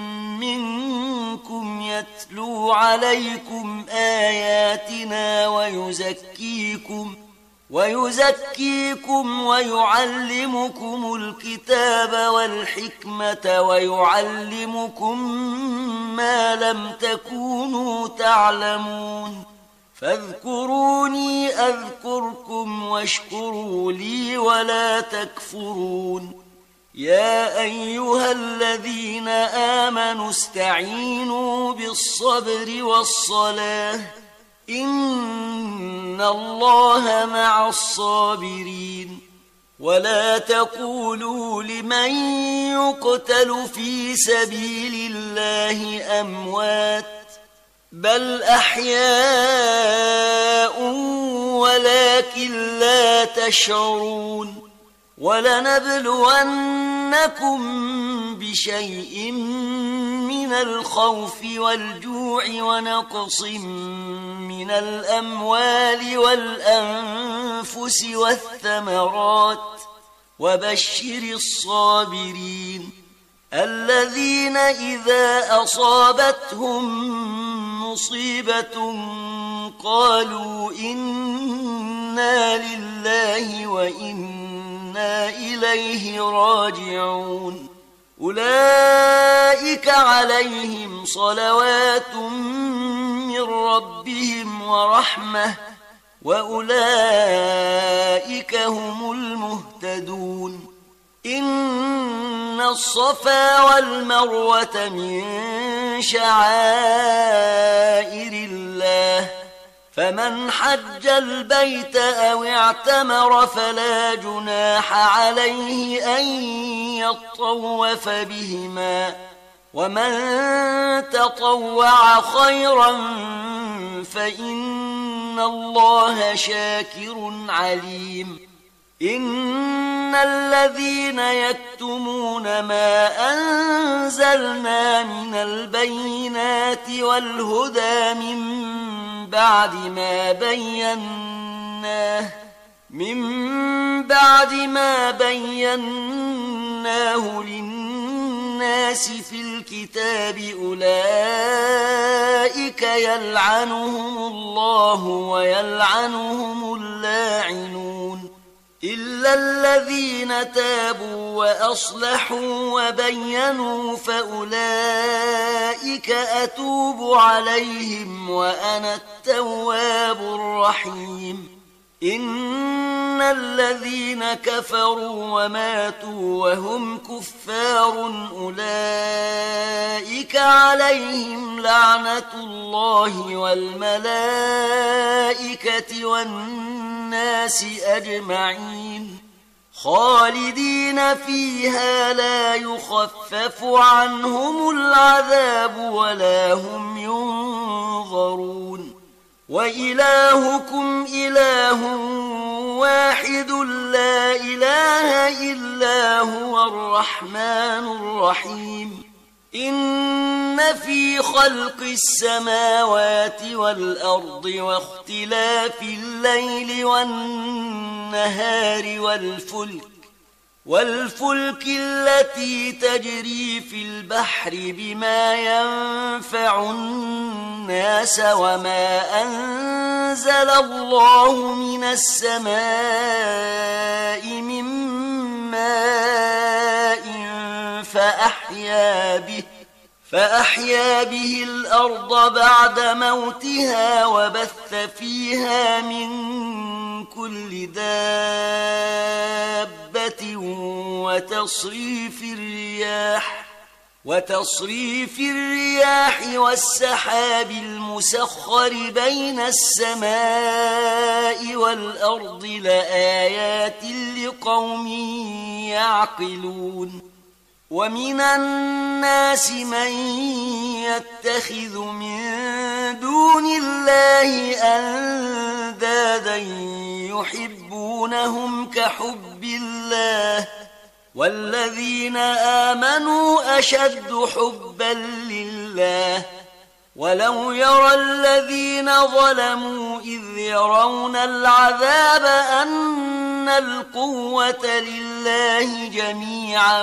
Speaker 1: منكم يتلو عليكم آياتنا ويزكيكم ويعلمكم الكتاب والحكمة ويعلمكم ما لم تكونوا تعلمون فاذكروني أذكركم واشكروا لي ولا تكفرون يا أيها الذين آمنوا استعينوا بالصبر والصلاة إن الله مع الصابرين ولا تقولوا لمن يقتل في سبيل الله أموات بل أحياء ولكن لا تشعرون ولنبلونكم بشيء من من الخوف والجوع ونقص من الأموال والأنفس والثمرات وبشر الصابرين الذين إذا أصابتهم مصيبة قالوا إنا لله وإنا إليه راجعون أولئك عليهم صلوات من ربهم ورحمة وأولئك هم المهتدون إن الصفا والمروة من شعائر الله فمن حج البيت أو اعتمر فلا جناح عليه أن يطوف بهما ومن تطوع خيرا فإن الله شاكر عليم إن الذين يكتمون ما أنزلنا من البينات والهدى من بعد ما بيناه للناس في الكتاب أولئك يلعنهم الله ويلعنهم اللاعنون إلا الذين تابوا وأصلحوا وبينوا فأولئك أتوب عليهم وأنا التواب الرحيم إن الذين كفروا وماتوا وهم كفار أولئك عليهم لعنة الله والملائكة والناس أجمعين خالدين فيها لا يخفف عنهم العذاب ولا هم ينظرون وإلهكم إله واحد لا إله إلا هو الرحمن الرحيم إن في خلق السماوات والأرض واختلاف الليل والنهار والفلك التي تجري في البحر بما ينفع الناس وما أنزل الله من السماء من ماء فأحيا به الأرض بعد موتها وبث فيها من كل دابة وتصريف الرياح والسحاب المسخر بين السماء والأرض لآيات لقوم يعقلون ومن الناس من يتخذ من دون الله أندادا يحبونهم كحب الله والذين آمنوا أشد حبا لله ولو يرى الذين ظلموا إذ يرون العذاب أن القوة لله جميعا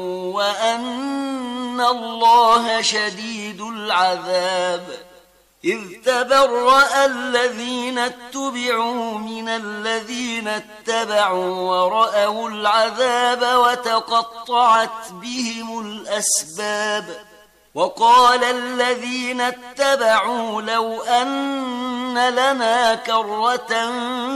Speaker 1: وأن الله شديد العذاب إذ تبرأ الذين اتبعوا من الذين اتبعوا ورأوا العذاب وتقطعت بهم الأسباب وقال الذين اتبعوا لو أن لنا كرة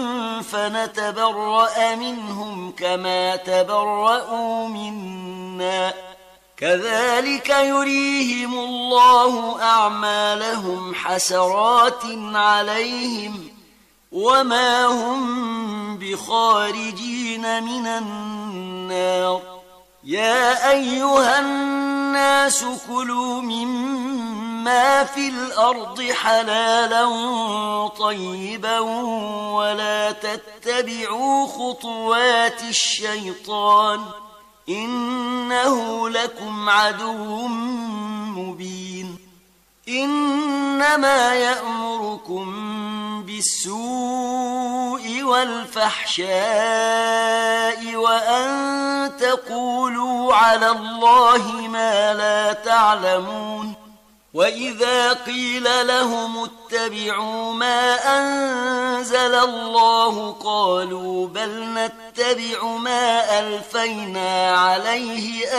Speaker 1: فنتبرأ منهم كما تبرأوا منا كذلك يريهم الله أعمالهم حسرات عليهم وما هم بخارجين من النار يا أيها الناس كلوا مما في الأرض حلالا طيبا ولا تتبعوا خطوات الشيطان إنه لكم عدو مبين إنما يأمركم بالسوء والفحشاء وأن تقولوا على الله ما لا تعلمون وإذا قيل لهم اتبعوا ما أنزل الله قالوا بل نتبع ما ألفينا عليه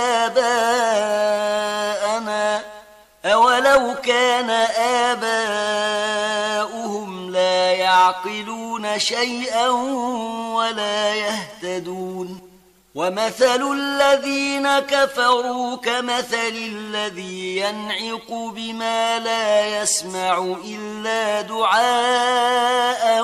Speaker 1: آباءنا أولو كان آباؤهم لا يعقلون شيئا ولا يهتدون ومثل الذين كفروا كمثل الذي ينعق بما لا يسمع إلا دعاء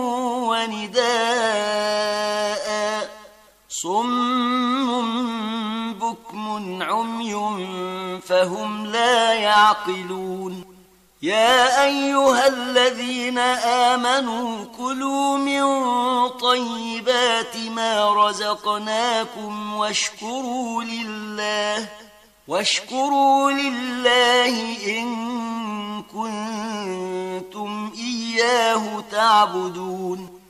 Speaker 1: ونداء صم بكم عمي فهم لا يعقلون يا أيها الذين آمنوا كلوا من طيبات ما رزقناكم واشكروا لله إن كنتم إياه تعبدون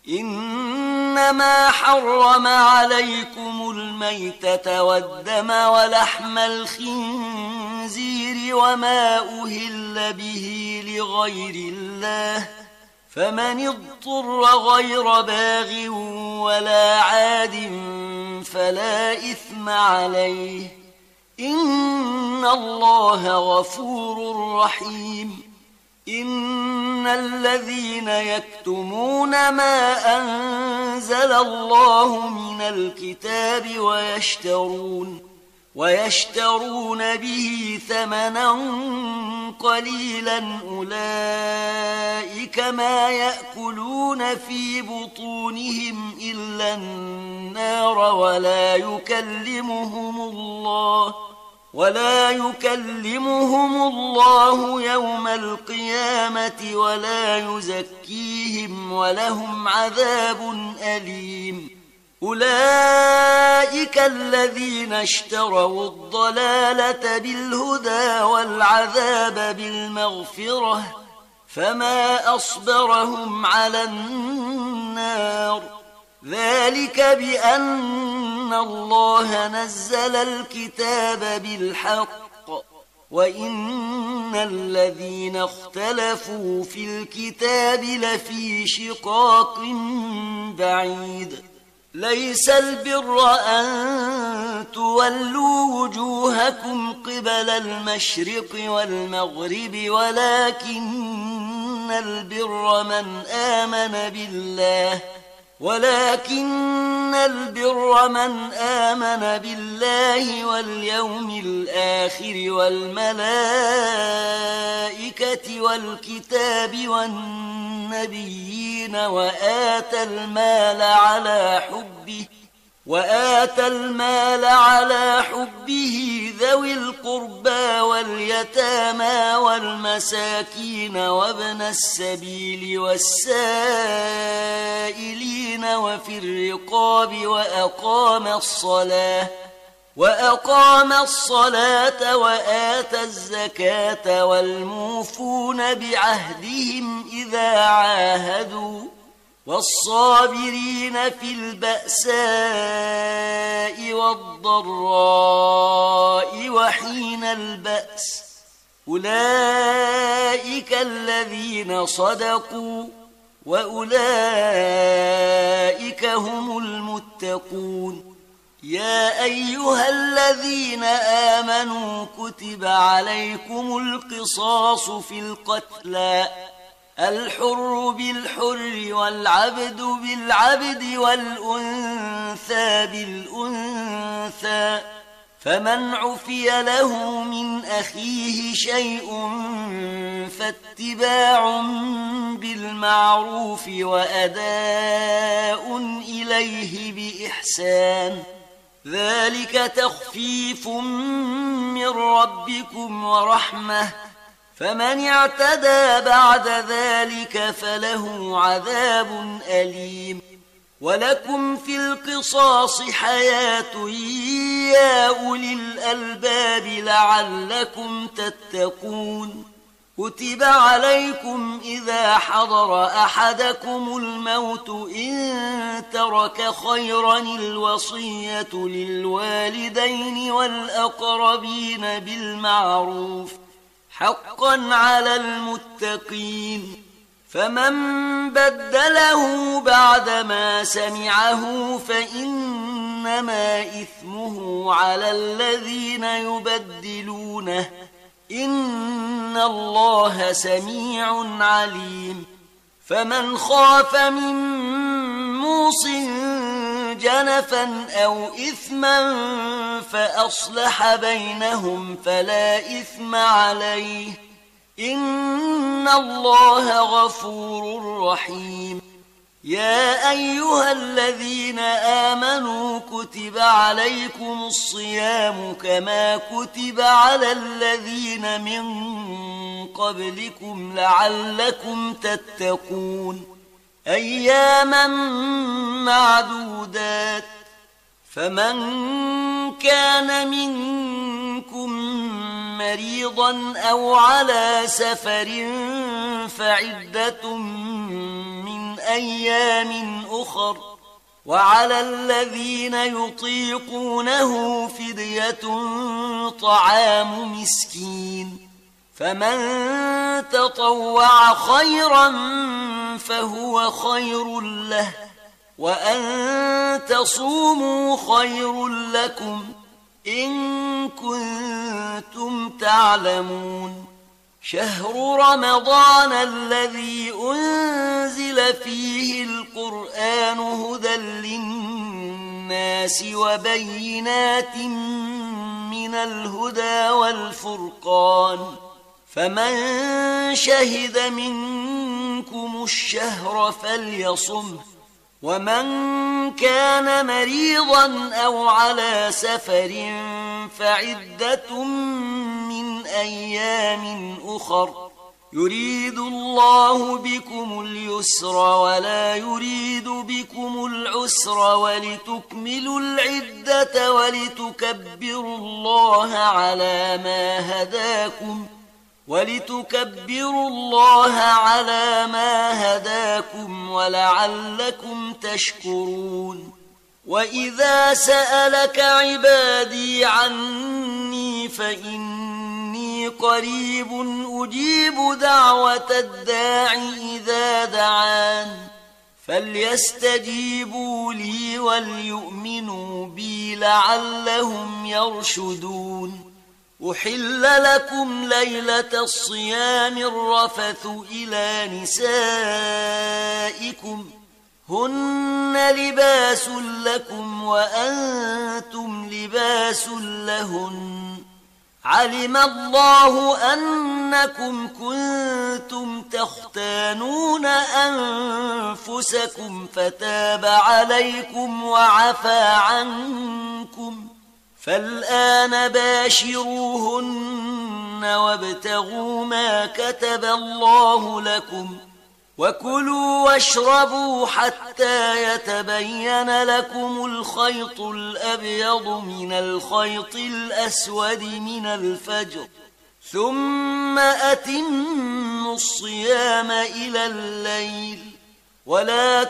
Speaker 1: إنما حرم عليكم الميتة والدم ولحم الخنزير وما أهل به لغير الله فمن اضطر غير باغ ولا عاد فلا إثم عليه إن الله غفور رحيم إن الذين يكتمون ما أنزل الله من الكتاب ويشترون به ثمنا قليلا أولئك ما يأكلون في بطونهم إلا النار ولا يكلمهم الله يوم القيامة ولا يزكيهم ولهم عذاب أليم أولئك الذين اشتروا الضلالة بالهدى والعذاب بالمغفرة فما أصبرهم على النار ذلك بأن الله نزل الكتاب بالحق وإن الذين اختلفوا في الكتاب لفي شقاق بعيد ليس البر أن تولوا وجوهكم قبل المشرق والمغرب ولكن البر من آمن بالله واليوم الآخر والملائكة والكتاب والنبيين وآتى المال على حبه ذوي القربى واليتامى والمساكين وابن السبيل والسائلين وفي الرقاب وأقام الصلاة وآتى الزكاة والموفون بعهدهم إذا عاهدوا والصابرين في البأساء والضراء وحين البأس أولئك الذين صدقوا وأولئك هم المتقون يا أيها الذين آمنوا كتب عليكم القصاص في القتلى الحر بالحر والعبد بالعبد والأنثى بالأنثى فمن عفي له من أخيه شيء فاتباع بالمعروف وأداء إليه بإحسان ذلك تخفيف من ربكم ورحمة فمن اعتدى بعد ذلك فله عذاب أليم ولكم في القصاص حياة يا أولي الألباب لعلكم تتقون كتب عليكم إذا حضر أحدكم الموت إن ترك خيرا الوصية للوالدين والأقربين بالمعروف حقا على المتقين فمن بدله بعدما سمعه فإنما إثمه على الذين يبدلونه إن الله سميع عليم فمن خاف من موص جنفا أو إثما فأصلح بينهم فلا إثم عليه إن الله غفور رحيم يا أيها الذين آمنوا كتب عليكم الصيام كما كتب على الذين من قبلكم لعلكم تتقون أياما معدودات فمن كان منكم مريضا أو على سفر فعدة من أيام أخر وعلى الذين يطيقونه فدية طعام مسكين فمن تطوع خيرا فهو خير له وأن تصوموا خير لكم إن كنتم تعلمون شهر رمضان الذي أنزل فيه القرآن هدى للناس وبينات من الهدى والفرقان فمن شهد منكم الشهر فليصمه ومن كان مريضا أو على سفر فعدة من أيام أخر يريد الله بكم اليسر ولا يريد بكم العسر ولتكملوا العدة ولتكبروا الله على ما هداكم ولعلكم تشكرون وإذا سألك عبادي عني فإني قريب أجيب دعوة الداع إذا دعان فليستجيبوا لي وليؤمنوا بي لعلهم يرشدون أحل لكم ليلة الصيام الرفث إلى نسائكم هن لباس لكم وأنتم لباس لهن علم الله أنكم كنتم تختانون أنفسكم فتاب عليكم وعفى عنكم فالآن باشروهن وابتغوا ما كتب الله لكم وكلوا واشربوا حتى يتبين لكم الخيط الأبيض من الخيط الأسود من الفجر ثم أتموا الصيام إلى الليل ولا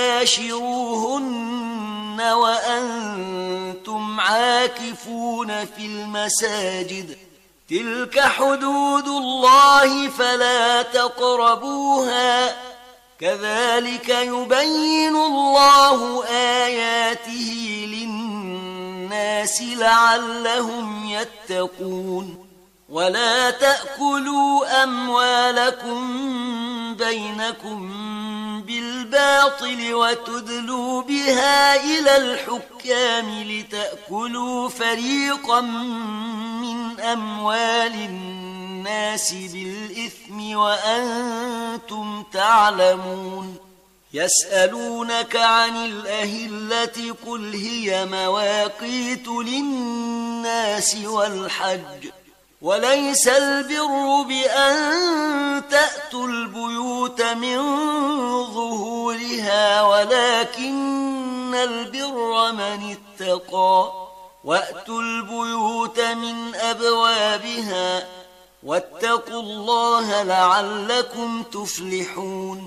Speaker 1: تباشروهن وأنتم عاكفون في المساجد تلك حدود الله فلا تقربوها كذلك يبين الله آياته للناس لعلهم يتقون ولا تأكلوا أموالكم بينكم بالباطل وتدلوا بها إلى الحكام لتأكلوا فريقا من أموال الناس بالإثم وأنتم تعلمون يسألونك عن الأهلة قل هي مواقيت للناس والحج وليس البر بأن تأتوا البيوت من ظهورها ولكن البر من اتقى وأتوا البيوت من أبوابها واتقوا الله لعلكم تفلحون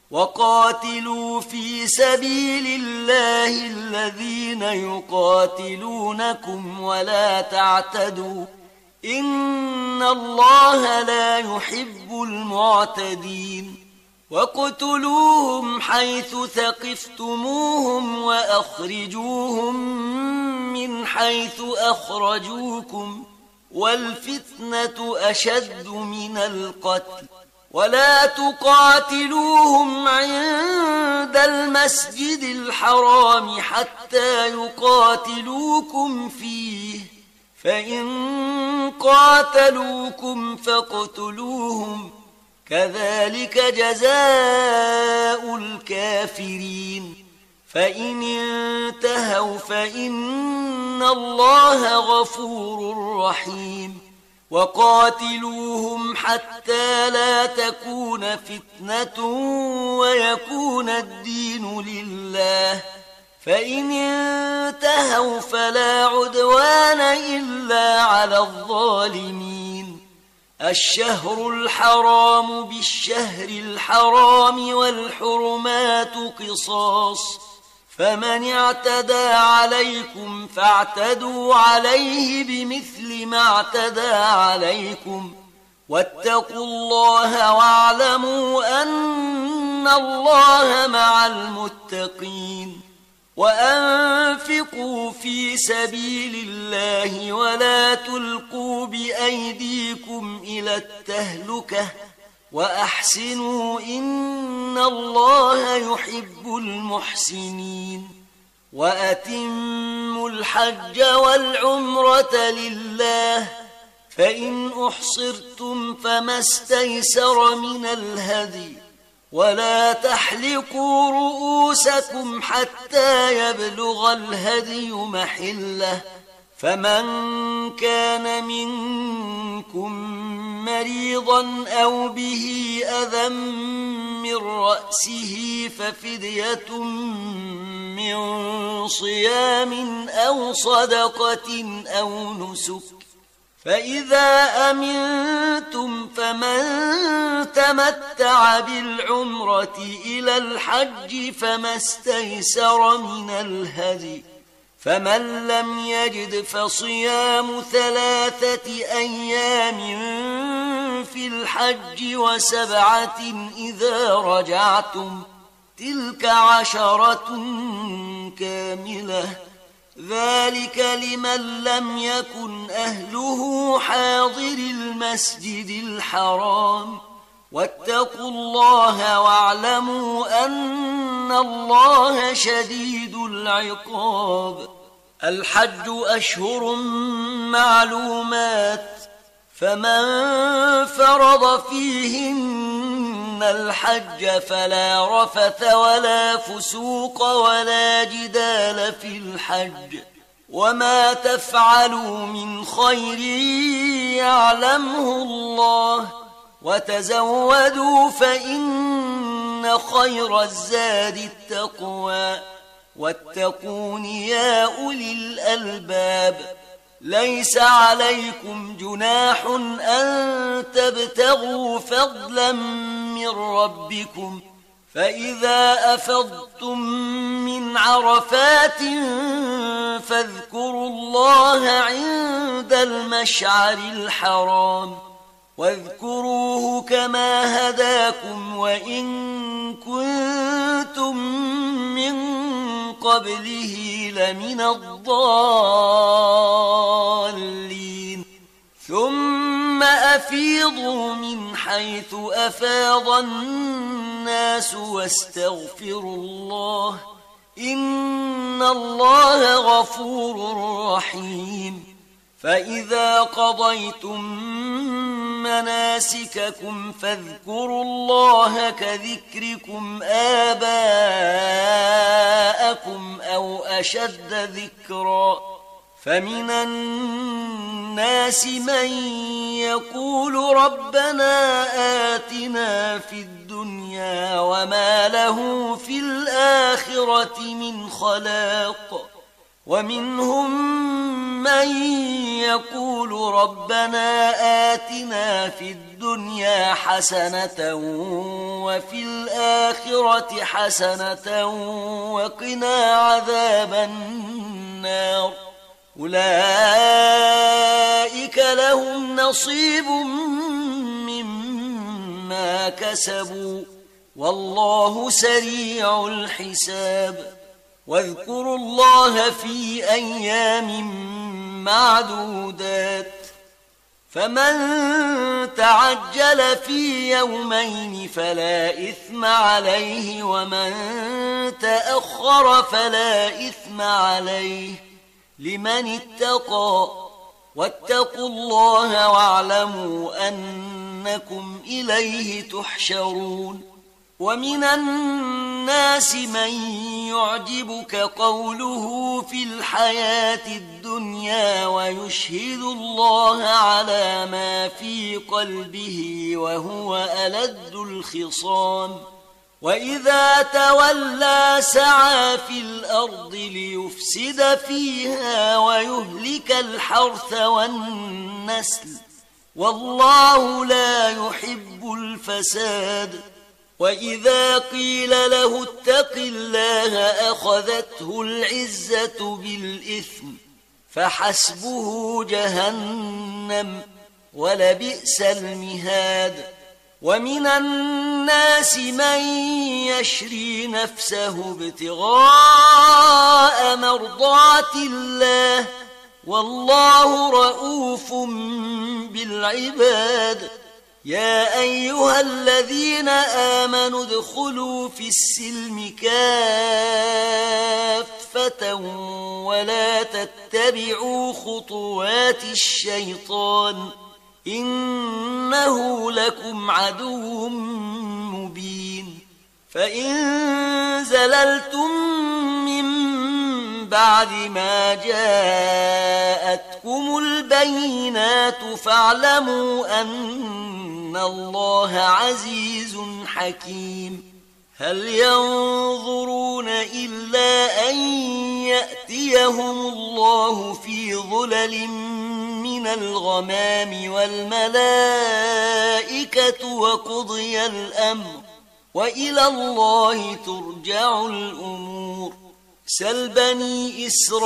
Speaker 1: وقاتلوا في سبيل الله الذين يقاتلونكم ولا تعتدوا إن الله لا يحب المعتدين وقتلوهم حيث ثقفتموهم وأخرجوهم من حيث أخرجوكم والفتنة أشد من القتل ولا تقاتلوهم عند المسجد الحرام حتى يقاتلوكم فيه فإن قاتلوكم فاقتلوهم كذلك جزاء الكافرين فإن انتهوا فإن الله غفور رحيم وقاتلوهم حتى لا تكون فتنة ويكون الدين لله فإن انتهوا فلا عدوان إلا على الظالمين الشهر الحرام بالشهر الحرام والحرمات قصاص فمن اعتدى عليكم فاعتدوا عليه بمثل ما اعتدى عليكم واتقوا الله واعلموا أن الله مع المتقين وأنفقوا في سبيل الله ولا تلقوا بأيديكم إلى التهلكة وأحسنوا إن الله يحب المحسنين وأتموا الحج والعمرة لله فإن أحصرتم فما استيسر من الهدي ولا تحلقوا رؤوسكم حتى يبلغ الهدي محله فمن كان منكم مريضا أو به أذى من رأسه ففدية من صيام أو صدقة أو نسك فإذا أمنتم فمن تمتع بالعمرة إلى الحج فما استيسر من الهدي فمن لم يجد فصيام 3 أيام في الحج و7 إذا رجعتم تلك 10 كاملة ذلك لمن لم يكن أهله حاضر المسجد الحرام واتقوا الله واعلموا أن الله شديد العقاب الحج أشهر معلومات فمن فرض فيهن الحج فلا رفث ولا فسوق ولا جدال في الحج وما تفعلوا من خير يعلمه الله وتزودوا فإن خير الزاد التقوى واتقون يا أولي الألباب ليس عليكم جناح أن تبتغوا فضلا من ربكم فإذا أفضتم من عرفات فاذكروا الله عند المشعر الحرام واذكروه كما هداكم وإن كنتم من قبله لمن الضالين ثم أفيضوا من حيث أفاض الناس واستغفروا الله إن الله غفور رحيم فإذا قضيتم مناسككم فاذكروا الله كذكركم آباءكم أو أشد ذكرا فمن الناس من يقول ربنا آتنا في الدنيا وما له في الآخرة من خلاق ومنهم من يقول ربنا آتنا في الدنيا حسنة وفي الآخرة حسنة وقنا عذاب النار أولئك لهم نصيب مما كسبوا والله سريع الحساب واذكروا الله في أيام معدودات فمن تعجل في يومين فلا إثم عليه ومن تأخر فلا إثم عليه لمن اتقى واتقوا الله واعلموا أنكم إليه تحشرون ومن الناس من يعجبك قوله في الحياة الدنيا ويشهد الله على ما في قلبه وهو ألد الخصام وإذا تولى سعى في الأرض ليفسد فيها ويهلك الحرث والنسل والله لا يحب الفساد وإذا قيل له اتق الله أخذته العزة بالإثم فحسبه جهنم ولبئس المهاد ومن الناس من يشري نفسه ابتغاء مرضات الله والله رؤوف بالعباد يا أيها الذين آمنوا ادخلوا في السلم كافة ولا تتبعوا خطوات الشيطان إنه لكم عدو مبين فإن زللتم من بعد ما جاءتكم البينات فاعلموا أن الله عزيز حكيم هل ينظرون إلا أن يأتيهم الله في ظلل من الغمام والملائكة وقضي الأمر وإلى الله ترجع الأمور سل بني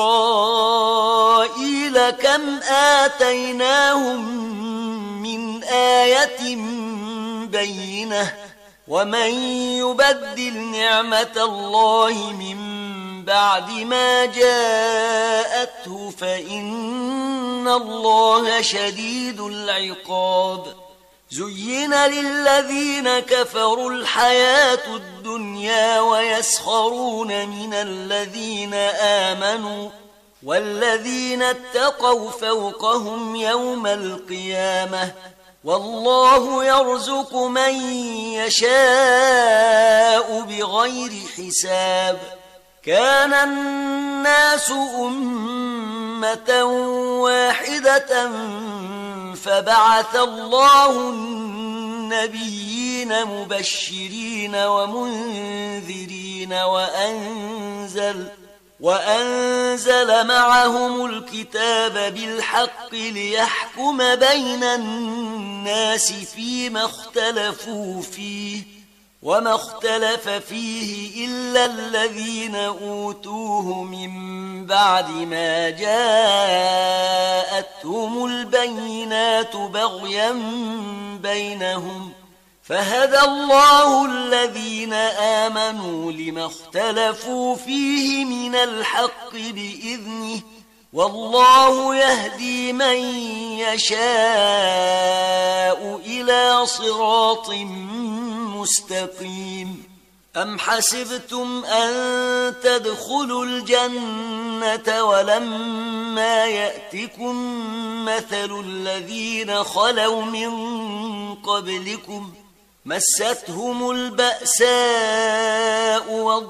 Speaker 1: إسرائيل كم آتيناهم من آية بينة ومن يبدل نعمة الله من بعد ما جاءته فإن الله شديد العقاب زين للذين كفروا الحياة الدنيا ويسخرون من الذين آمنوا والذين اتقوا فوقهم يوم القيامة والله يرزق من يشاء بغير حساب كان الناس أمة واحدة فبعث الله النبيين مبشرين ومنذرين وأنزل معهم الكتاب بالحق ليحكم بين الناس فيما اختلفوا فيه وما اختلف فيه إلا الذين أوتوه من بعد ما جاءتهم البينات بغيا بينهم فهدى الله الذين آمنوا لما اختلفوا فيه من الحق بإذنه والله يهدي من يشاء إلى صراط مستقيم أم حسبتم أن تدخلوا الجنة ولما يأتكم مثل الذين خلوا من قبلكم مستهم البأساء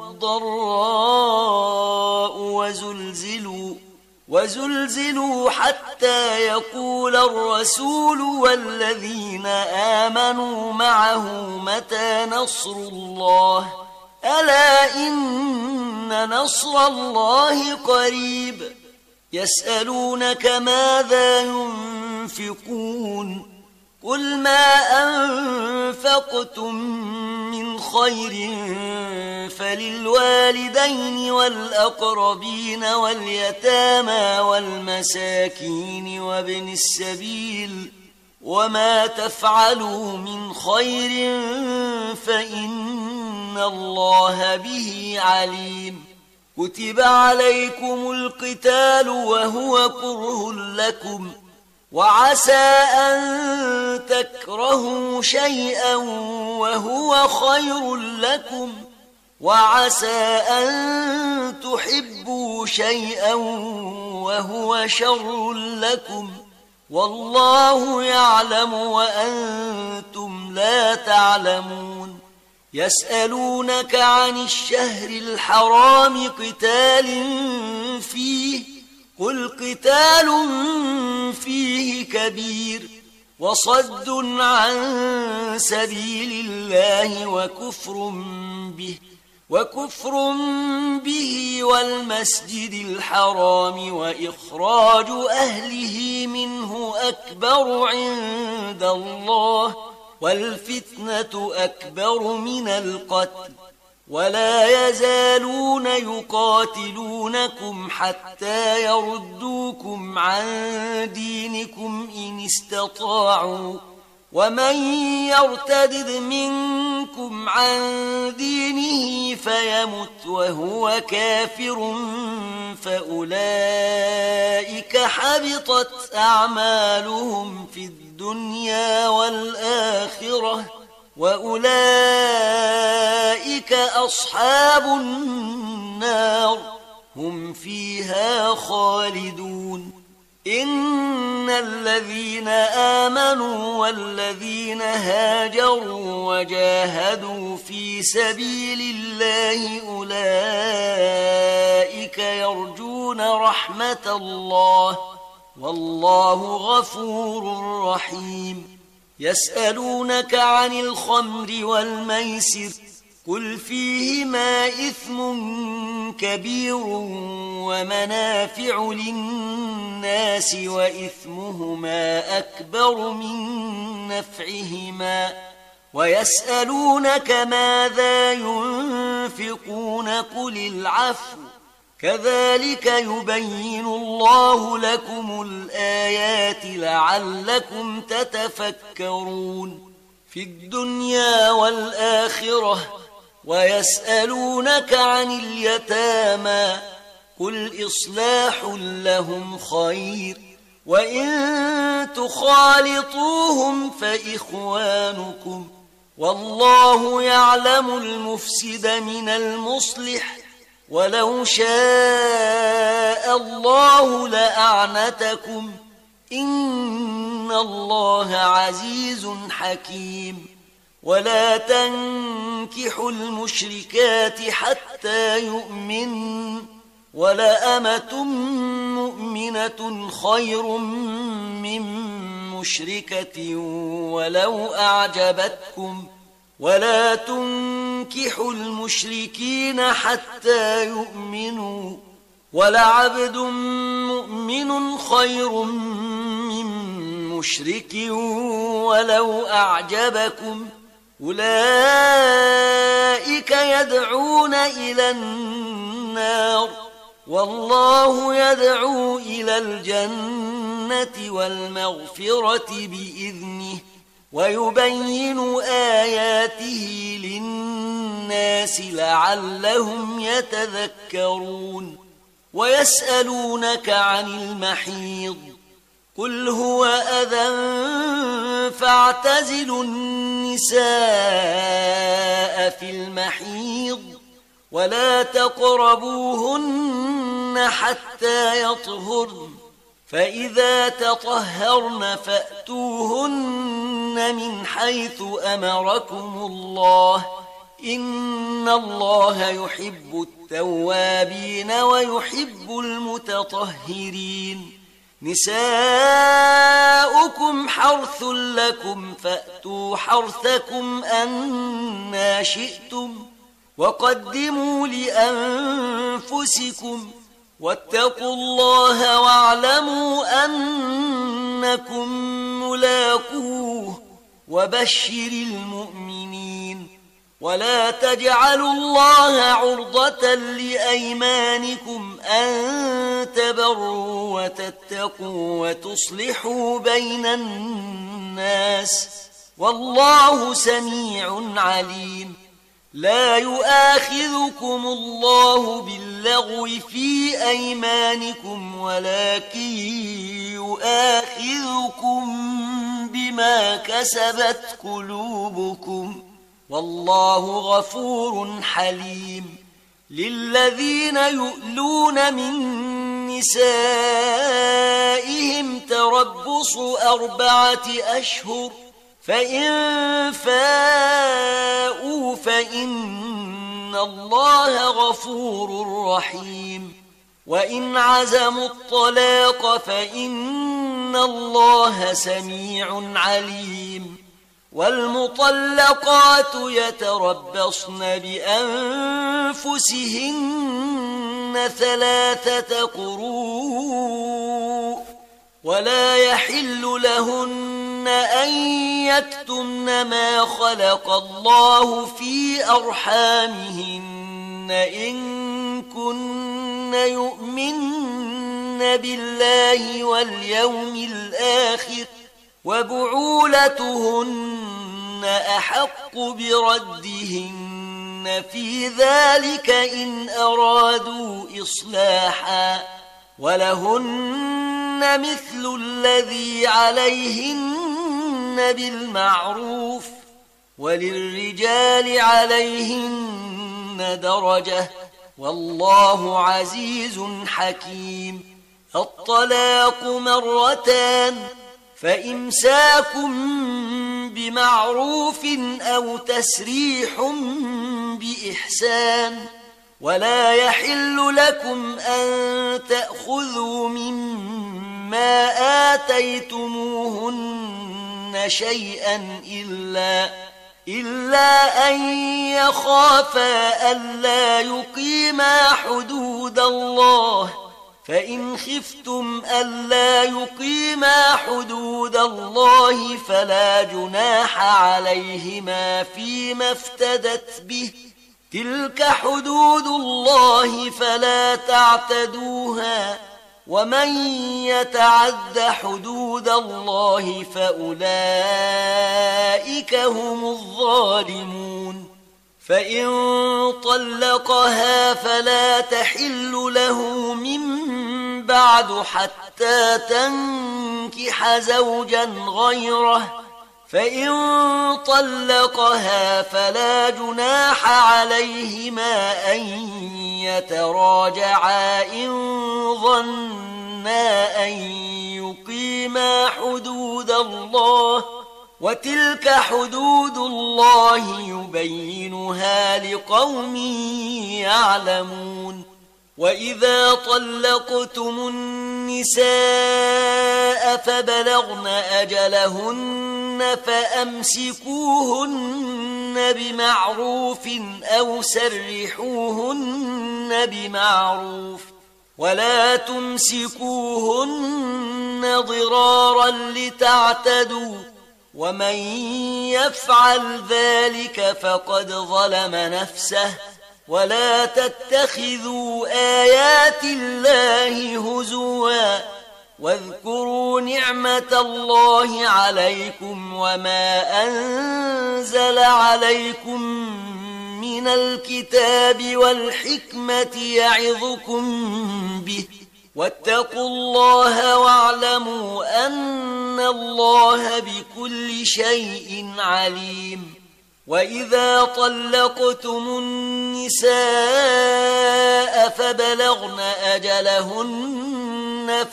Speaker 1: والضراء وزلزلوا حتى يقول الرسول والذين آمنوا معه متى نصر الله ألا إن نصر الله قريب يسألونك ماذا ينفقون قل ما أنفقتم من خير فللوالدين والأقربين واليتامى والمساكين وابن السبيل وما تفعلوا من خير فإن الله به عليم كتب عليكم القتال وهو كره لكم وعسى أن تكرهوا شيئا وهو خير لكم وعسى أن تحبوا شيئا وهو شر لكم والله يعلم وأنتم لا تعلمون يسألونك عن الشهر الحرام قتال فيه قل قتال فيه كبير وصد عن سبيل الله وكفر به والمسجد الحرام وإخراج أهله منه أكبر عند الله والفتنة أكبر من القتل ولا يزالون يقاتلونكم حتى يردوكم عن دينكم إن استطاعوا ومن يرتدد منكم عن دينه فيمت وهو كافر فأولئك حبطت أعمالهم في الدنيا والآخرة وأولئك أصحاب النار هم فيها خالدون إن الذين آمنوا والذين هاجروا وجاهدوا في سبيل الله أولئك يرجون رحمة الله والله غفور رحيم يسألونك عن الخمر والميسر قل فيهما إثم كبير ومنافع للناس وإثمهما أكبر من نفعهما ويسألونك ماذا ينفقون قل العفو كذلك يبين الله لكم الآيات لعلكم تتفكرون في الدنيا والآخرة ويسألونك عن اليتامى قل إصلاح لهم خير وإن تخالطوهم فإخوانكم والله يعلم المفسد من المصلح ولو شاء الله لأعنتكم إن الله عزيز حكيم ولا تنكحوا المشركات حتى يؤمنوا ولأمة مؤمنة خير من مشركة ولو أعجبتكم ولا تنكحوا المشركين حتى يؤمنوا ولعبد مؤمن خير من مشرك ولو أعجبكم أولئك يدعون إلى النار والله يدعو إلى الجنة والمغفرة بإذنه ويبين آياته للناس لعلهم يتذكرون ويسألونك عن المحيض قل هو أذى فاعتزلوا النساء في المحيض ولا تقربوهن حتى يطهرن فإذا تطهرن فأتوهن من حيث أمركم الله إن الله يحب التوابين ويحب المتطهرين نساؤكم حرث لكم فأتوا حرثكم أنى شئتم وقدموا لأنفسكم واتقوا الله واعلموا أنكم ملاقوه وبشر المؤمنين ولا تجعلوا الله عرضة لأيمانكم أن تبروا وتتقوا وتصلحوا بين الناس والله سميع عليم لا يؤاخذكم الله باللغو في أيمانكم ولكن يؤاخذكم بما كسبت قلوبكم والله غفور حليم للذين يؤلون من نسائهم تربص 4 أشهر فإن فاءوا فإن الله غفور رحيم وإن عزموا الطلاق فإن الله سميع عليم والمطلقات يتربصن بأنفسهن 3 قروء ولا يحل لهن أن يكتمن ما خلق الله في أرحامهن إن كن يؤمن بالله واليوم الآخر وبعولتهن أحق بردهن في ذلك إن أرادوا إصلاحا ولهن مثل الذي عليهن بالمعروف وللرجال عليهن درجة والله عزيز حكيم الطلاق 2 فإمساك بمعروف أو تسريح بإحسان ولا يحل لكم أن تأخذوا مما آتيتموهن شيئا إلا أن يخافا ألا يقيما حدود الله فإن خفتم ألا يقيما حدود الله فلا جناح عليهما فيما افتدت به تلك حدود الله فلا تعتدوها ومن يتعد حدود الله فأولئك هم الظالمون فإن طلقها فلا تحل له من بعد حتى تنكح زوجا غيره فإن طلقها فلا جناح عليهما أن يتراجعا إن ظنا أن يقيما حدود الله وتلك حدود الله يبينها لقوم يعلمون وإذا طلقتم النساء فبلغن أجلهن فأمسكوهن بمعروف أو سرحوهن بمعروف ولا تمسكوهن ضرارا لتعتدوا ومن يفعل ذلك فقد ظلم نفسه ولا تتخذوا آيات الله هزوا واذكروا نعمة الله عليكم وما أنزل عليكم من الكتاب والحكمة يعظكم به واتقوا الله واعلموا أن الله بكل شيء عليم وإذا طلقتم النساء فبلغن أجلهن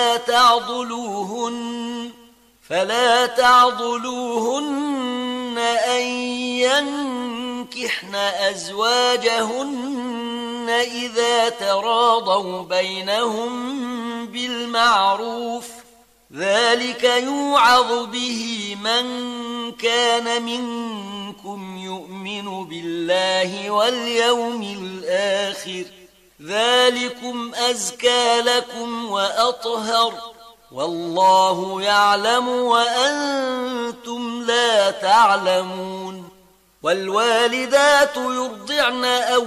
Speaker 1: فلا تعضلوهن أن ينكحن أزواجهن إذا تراضوا بينهم بالمعروف ذلك يوعظ به من كان منكم يؤمن بالله واليوم الآخر ذلكم أزكى لكم وأطهر والله يعلم وأنتم لا تعلمون والوالدات يرضعن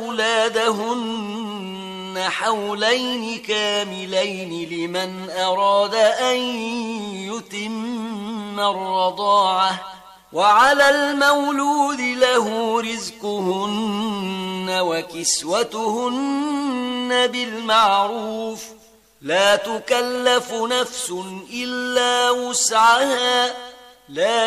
Speaker 1: أولادهن حولين كاملين لمن أراد أن يتم الرضاعة وعلى المولود له رزقهن وكسوتهن بالمعروف لا تكلف نفس إلا وسعها لا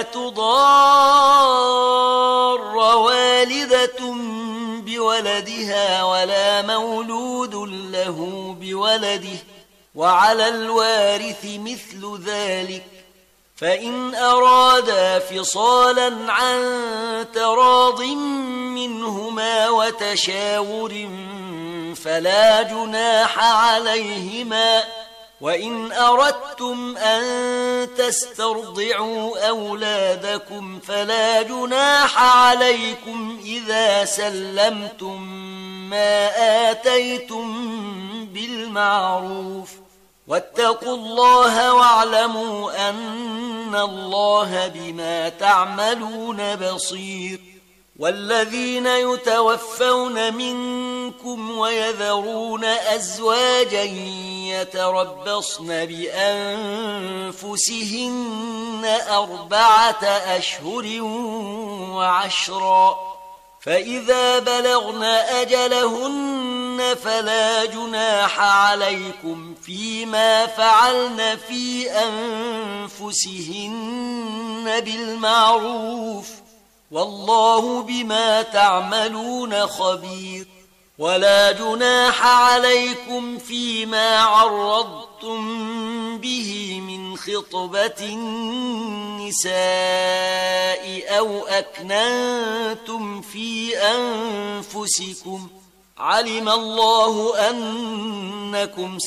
Speaker 1: تضار والدة بولدها ولا مولود له بولده وعلى الوارث مثل ذلك فإن أرادا فصالا عن تراض منهما وتشاور فلا جناح عليهما وإن أردتم أن تسترضعوا أولادكم فلا جناح عليكم إذا سلمتم ما آتيتم بالمعروف واتقوا الله واعلموا أن الله بما تعملون بصير والذين يتوفون منكم ويذرون أزواجا يتربصن بأنفسهن 4 أشهر وعشرا فإذا بلغن أجلهن فلا جناح عليكم فيما فعلن في أنفسهن بالمعروف والله بما تعملون خبير ولا جناح عليكم فيما عرضتم به من خطبة النساء أو أكننتم في أنفسكم علم الله أنكم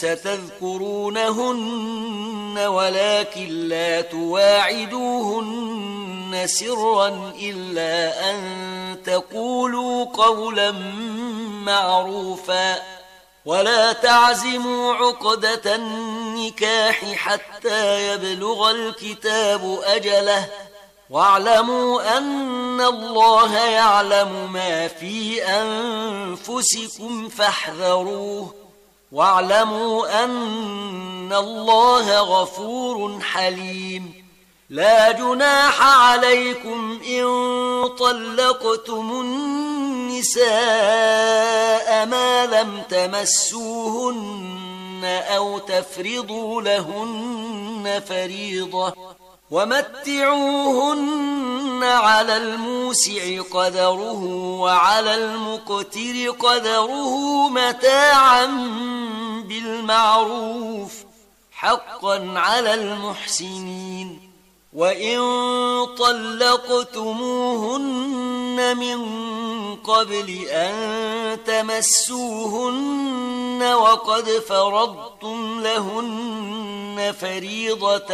Speaker 1: ستذكرونهن ولكن لا تواعدوهن سرا إلا أن تقولوا قولا معروفا ولا تعزموا عقدة النكاح حتى يبلغ الكتاب أجله واعلموا أن الله يعلم ما في أنفسكم فاحذروه واعلموا أن الله غفور حليم لا جناح عليكم إن طلقتم النساء ما لم تمسوهن أو تفرضوا لهن فريضة ومتعوهن على الموسع قدره وعلى المقتر قدره متاعا بالمعروف حقا على المحسنين وإن طلقتموهن من قبل أن تمسوهن وقد فرضتم لهن فريضة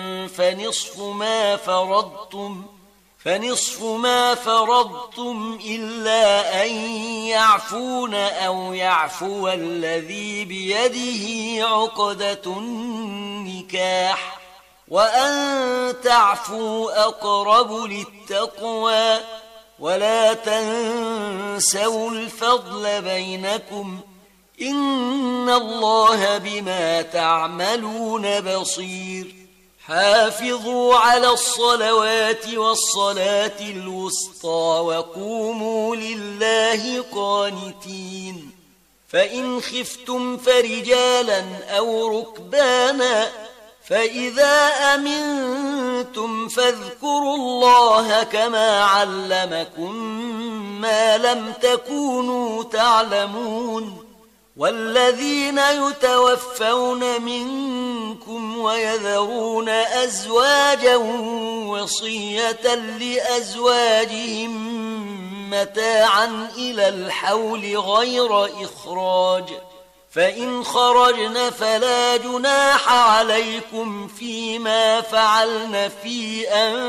Speaker 1: فنصف ما فرضتم إلا أن يعفون أو يعفو الذي بيده عقدة النكاح وأن تعفوا أقرب للتقوى ولا تنسوا الفضل بينكم إن الله بما تعملون بصير حافظوا على الصلوات والصلاة الوسطى وقوموا لله قانتين فإن خفتم فرجالا أو ركبانا فإذا أمنتم فاذكروا الله كما علمكم ما لم تكونوا تعلمون والذين يتوفون منكم ويذرون أزواجا وصية لأزواجهم متاعا إلى الحول غير إخراج فإن خرجن فلا جناح عليكم فيما فعلن في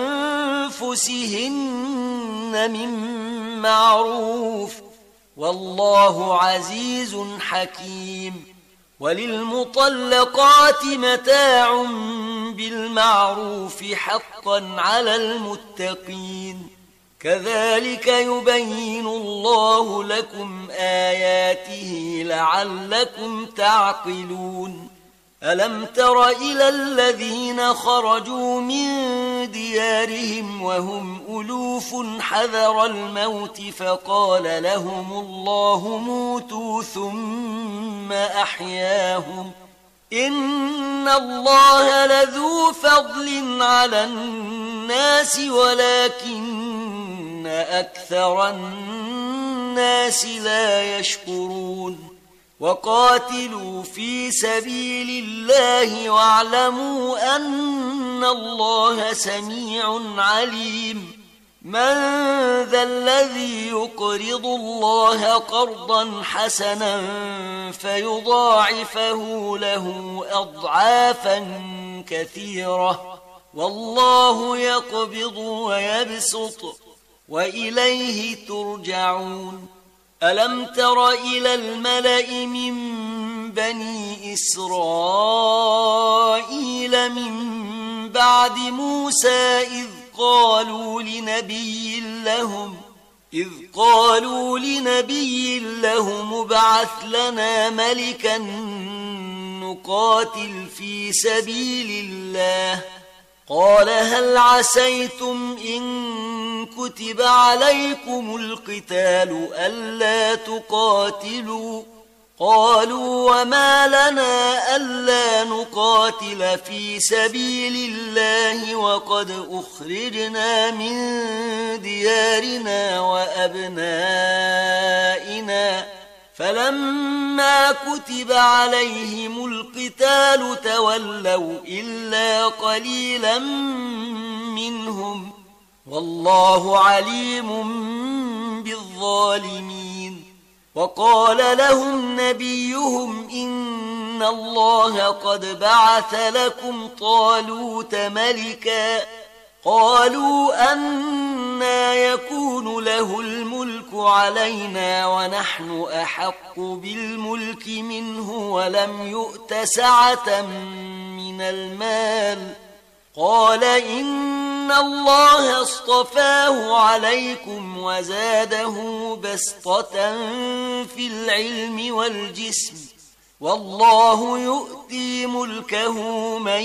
Speaker 1: أنفسهن من معروف، والله عزيز حكيم. وللمطلقات متاع بالمعروف حقا على المتقين، كذلك يبين الله لكم آياته لعلكم تعقلون. ألم تر إلى الذين خرجوا من ديارهم وهم ألوف حذر الموت فقال لهم الله موتوا ثم أحياهم، إن الله لذو فضل على الناس ولكن أكثر الناس لا يشكرون. وقاتلوا في سبيل الله واعلموا أن الله سميع عليم. من ذا الذي يقرض الله قرضا حسنا فيضاعفه له أضعافا كثيرة، والله يقبض ويبسط وإليه ترجعون. ألم تر إلى الملأ من بني إسرائيل من بعد موسى إذ قالوا لنبي لهم ابعث لنا ملكا نقاتل في سبيل الله، قال هل عسيتم إن كتب عليكم القتال ألا تقاتلوا؟ قالوا وما لنا ألا نقاتل في سبيل الله وقد أخرجنا من ديارنا وأبنائنا، فلما كتب عليهم القتال تولوا إلا قليلا منهم، والله عليم بالظالمين. وقال لهم نبيهم إن الله قد بعث لكم طالوت ملكا، قالوا أنى يكون له الملك علينا ونحن أحق بالملك منه ولم يؤت سعة من المال، قال إن الله اصطفاه عليكم وزاده بسطة في العلم والجسم، والله يؤتي ملكه من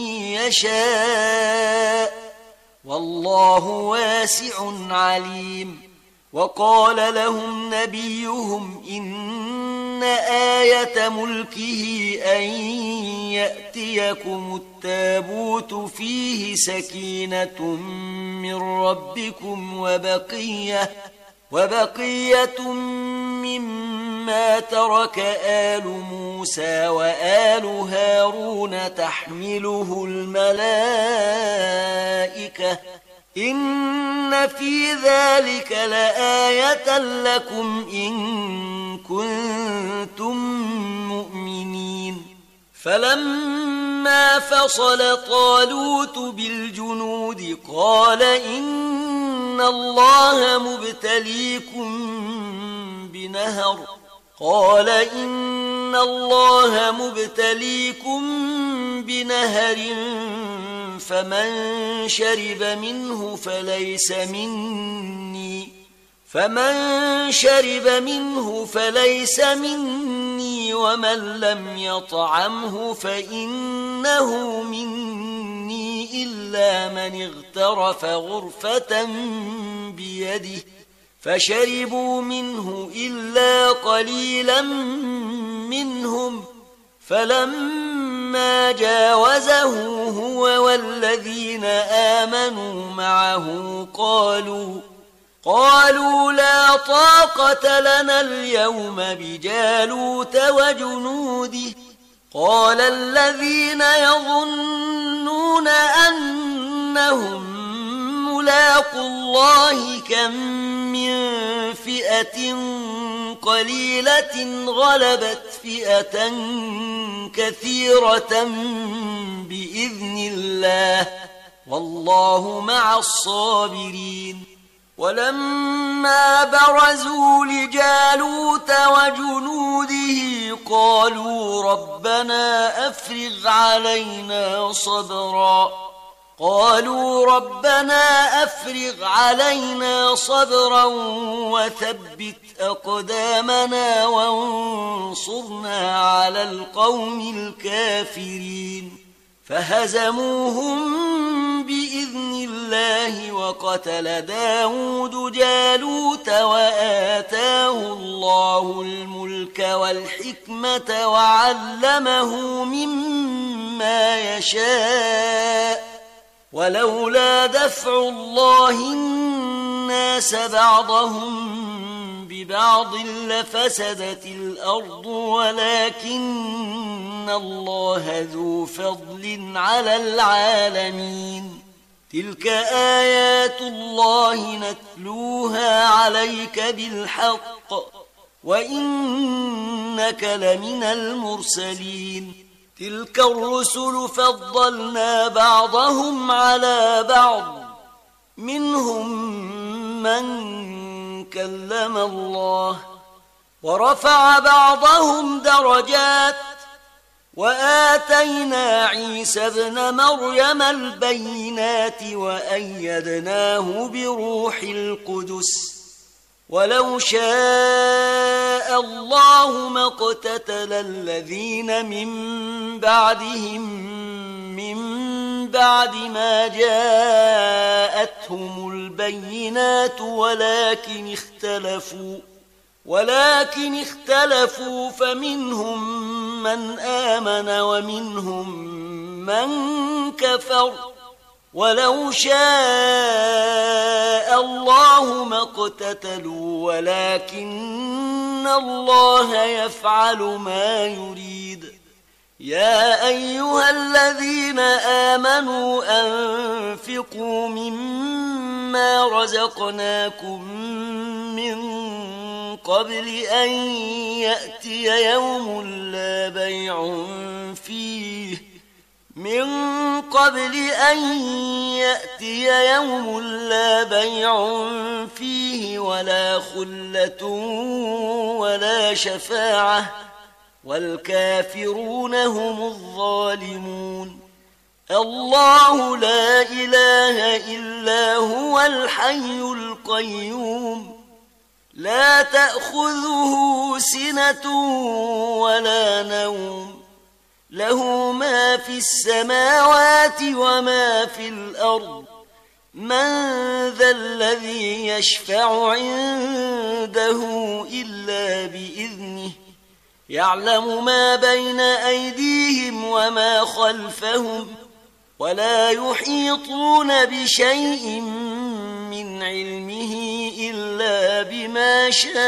Speaker 1: يشاء، والله واسع عليم. وقال لهم نبيهم إن آية ملكه أن يأتيكم التابوت فيه سكينة من ربكم وبقية مما ترك آل موسى وآل هارون تحمله الملائكة، إن في ذلك لآية لكم إن كنتم مؤمنين. فلما فصل طالوت بالجنود قال إن الله مبتليكم بنهر فمن شرب منه فليس مني ومن لم يطعمه فإنه مني إلا من اغترف غرفة بيده، فشربوا منه إلا قليلا منهم، فلما جاوزه هو والذين آمنوا معه قالوا لا طاقة لنا اليوم بجالوت وجنوده، قال الذين يظنون أنهم يلاقوا الله كم من فئة قليلة غلبت فئة كثيرة بإذن الله والله مع الصابرين. ولما برزوا لجالوت وجنوده قالوا ربنا أفرغ علينا صبرا وثبت أقدامنا وانصرنا على القوم الكافرين. فهزموهم بإذن الله وقتل داود جالوت وآتاه الله الملك والحكمة وعلمه مما يشاء ولولا دفع الله الناس بعضهم ببعض لفسدت الأرض ولكن الله ذو فضل على العالمين. تلك آيات الله نتلوها عليك بالحق وإنك لمن المرسلين. تلك الرسل فضلنا بعضهم على بعض منهم من كلم الله ورفع بعضهم درجات وآتينا عيسى ابن مريم البينات وأيدناه بروح القدس ولو شاء الله ما اقتتل الذين من بعدهم من بعد ما جاءتهم البينات ولكن اختلفوا فمنهم من آمن ومنهم من كفر ولو شاء الله ما اقتتلوا ولكن الله يفعل ما يريد. يا أيها الذين آمنوا أنفقوا مما رزقناكم من قبل أن يأتي يوم لا بيع فيه ولا خلة ولا شفاعة والكافرون هم الظالمون. الله لا إله إلا هو الحي القيوم لا تأخذه سنة ولا نوم له ما في السماوات وما في الأرض من ذا الذي يشفع عنده إلا بإذنه يعلم ما بين أيديهم وما خلفهم ولا يحيطون بشيء من علمه إلا بما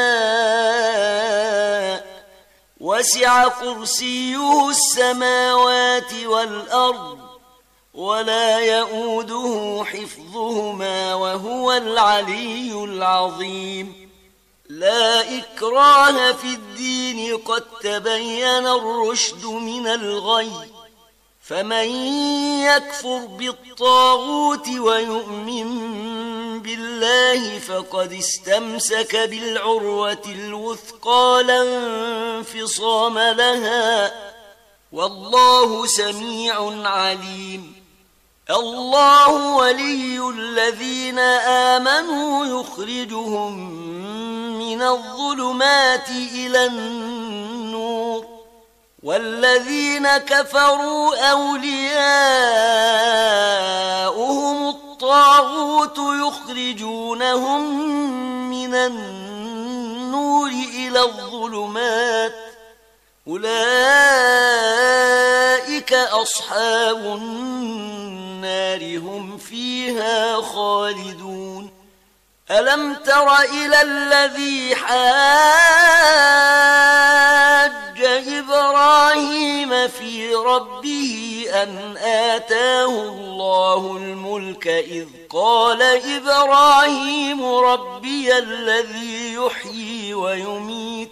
Speaker 1: شاء وسع كرسيه السماوات والأرض ولا يؤوده حفظهما وهو العلي العظيم. لا إكراه في الدين قد تبين الرشد من الغي فمن يكفر بالطاغوت ويؤمن بالله فقد استمسك بالعروة الوثقى لا انفصام لها والله سميع عليم. الله ولي الذين آمنوا يخرجهم من الظلمات إلى النور والذين كفروا أولياؤهم الطاغوت يخرجونهم من النور إلى الظلمات أولئك أصحاب النار هم فيها خالدون. ألم تر إلى الذي حاج إبراهيم في ربه أن آتاه الله الملك إذ قال إبراهيم ربي الذي يحيي ويميت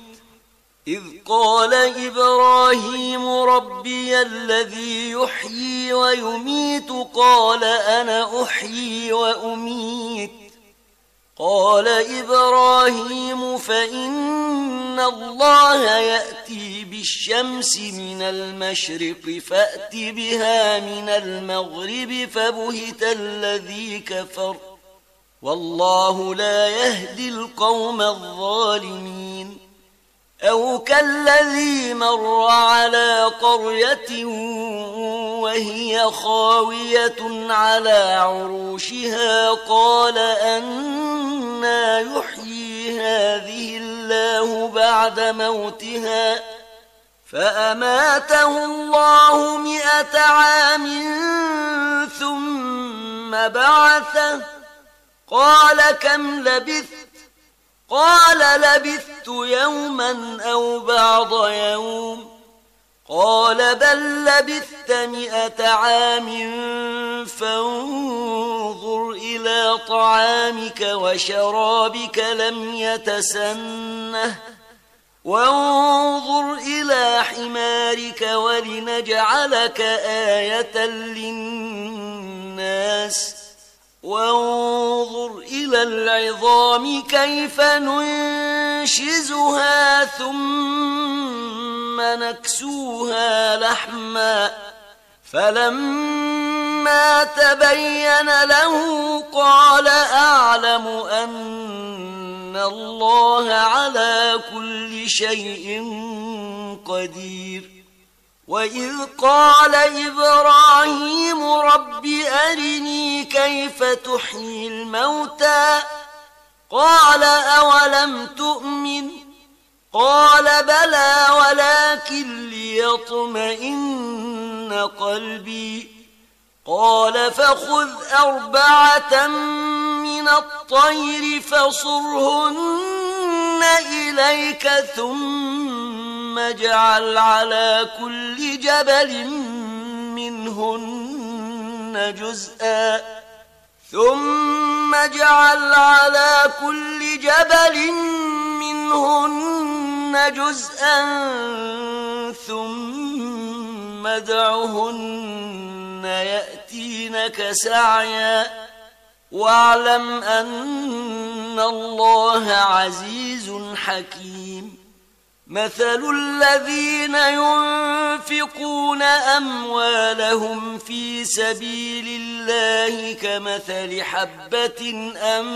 Speaker 1: قال أنا أحيي وأميت قال إبراهيم فإن الله يأتي بالشمس من المشرق فأت بها من المغرب فبهت الذي كفر والله لا يهدي القوم الظالمين أو كالذي مر على قرية وهي خاوية على عروشها قال أنى يحيي هذه الله بعد موتها فأماته الله 100 عام ثم بعثه قال كم لبثت قال لبثت يوما أو بعض يوم قال بل لبثت 100 عام فانظر إلى طعامك وشرابك لم يتسنه وانظر إلى حمارك ولنجعلك آية للناس وانظر إلى العظام كيف ننشزها ثم نكسوها لحما فلما تبين له قال أعلم أن الله على كل شيء قدير وإذ قال إبراهيم رب أرني كيف تحيي الموتى قال أولم تؤمن قال بلى ولكن ليطمئن قلبي قال فخذ 4 من الطير فصرهن إليك ثم اجعل على كل جبل منهن جزءا ثم ادعهن يأتينك سعيا واعلم أن الله عزيز حكيم مثل الذين ينفقون أموالهم في سبيل الله كمثل حبة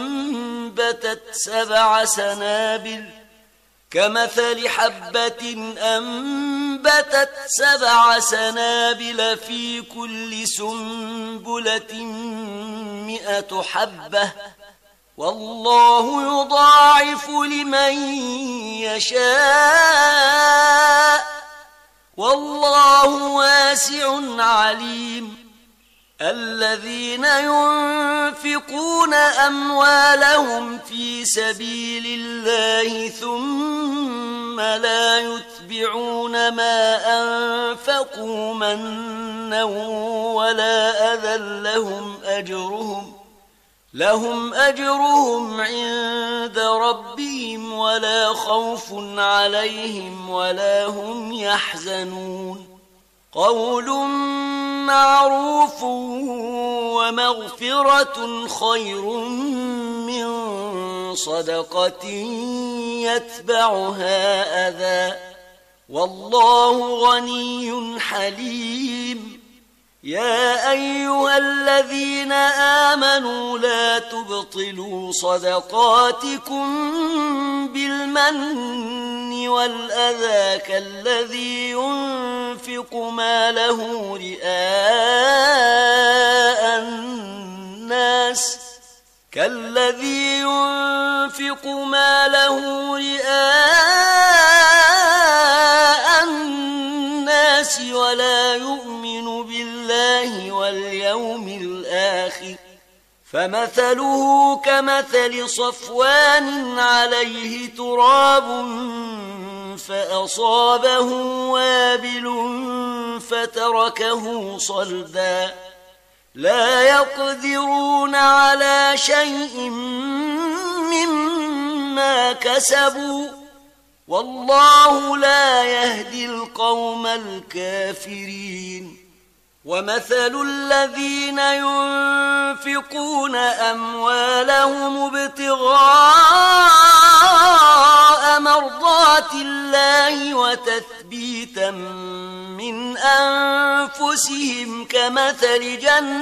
Speaker 1: أنبتت 7 سنابل في كل سنبلة 100 حبة والله يضاعف لمن يشاء والله واسع عليم الذين ينفقون أموالهم في سبيل الله ثم لا يتبعون ما أنفقوا منا ولا أذى لهم أجرهم عند ربهم ولا خوف عليهم ولا هم يحزنون قول معروف ومغفرة خير من صدقة يتبعها أذى والله غني حليم يا أيها الذين آمنوا لا تبطلوا صدقاتكم بالمن والأذى كالذي ينفق ماله رئاء الناس ولا يؤمن بالله واليوم الآخر فمثله كمثل صفوان عليه تراب فأصابه وابل فتركه صلدا لا يقدرون على شيء مما كسبوا والله لا يهدي القوم الكافرين ومثل الذين ينفقون أموالهم ابتغاء مرضات الله وتثبيتا من أنفسهم كمثل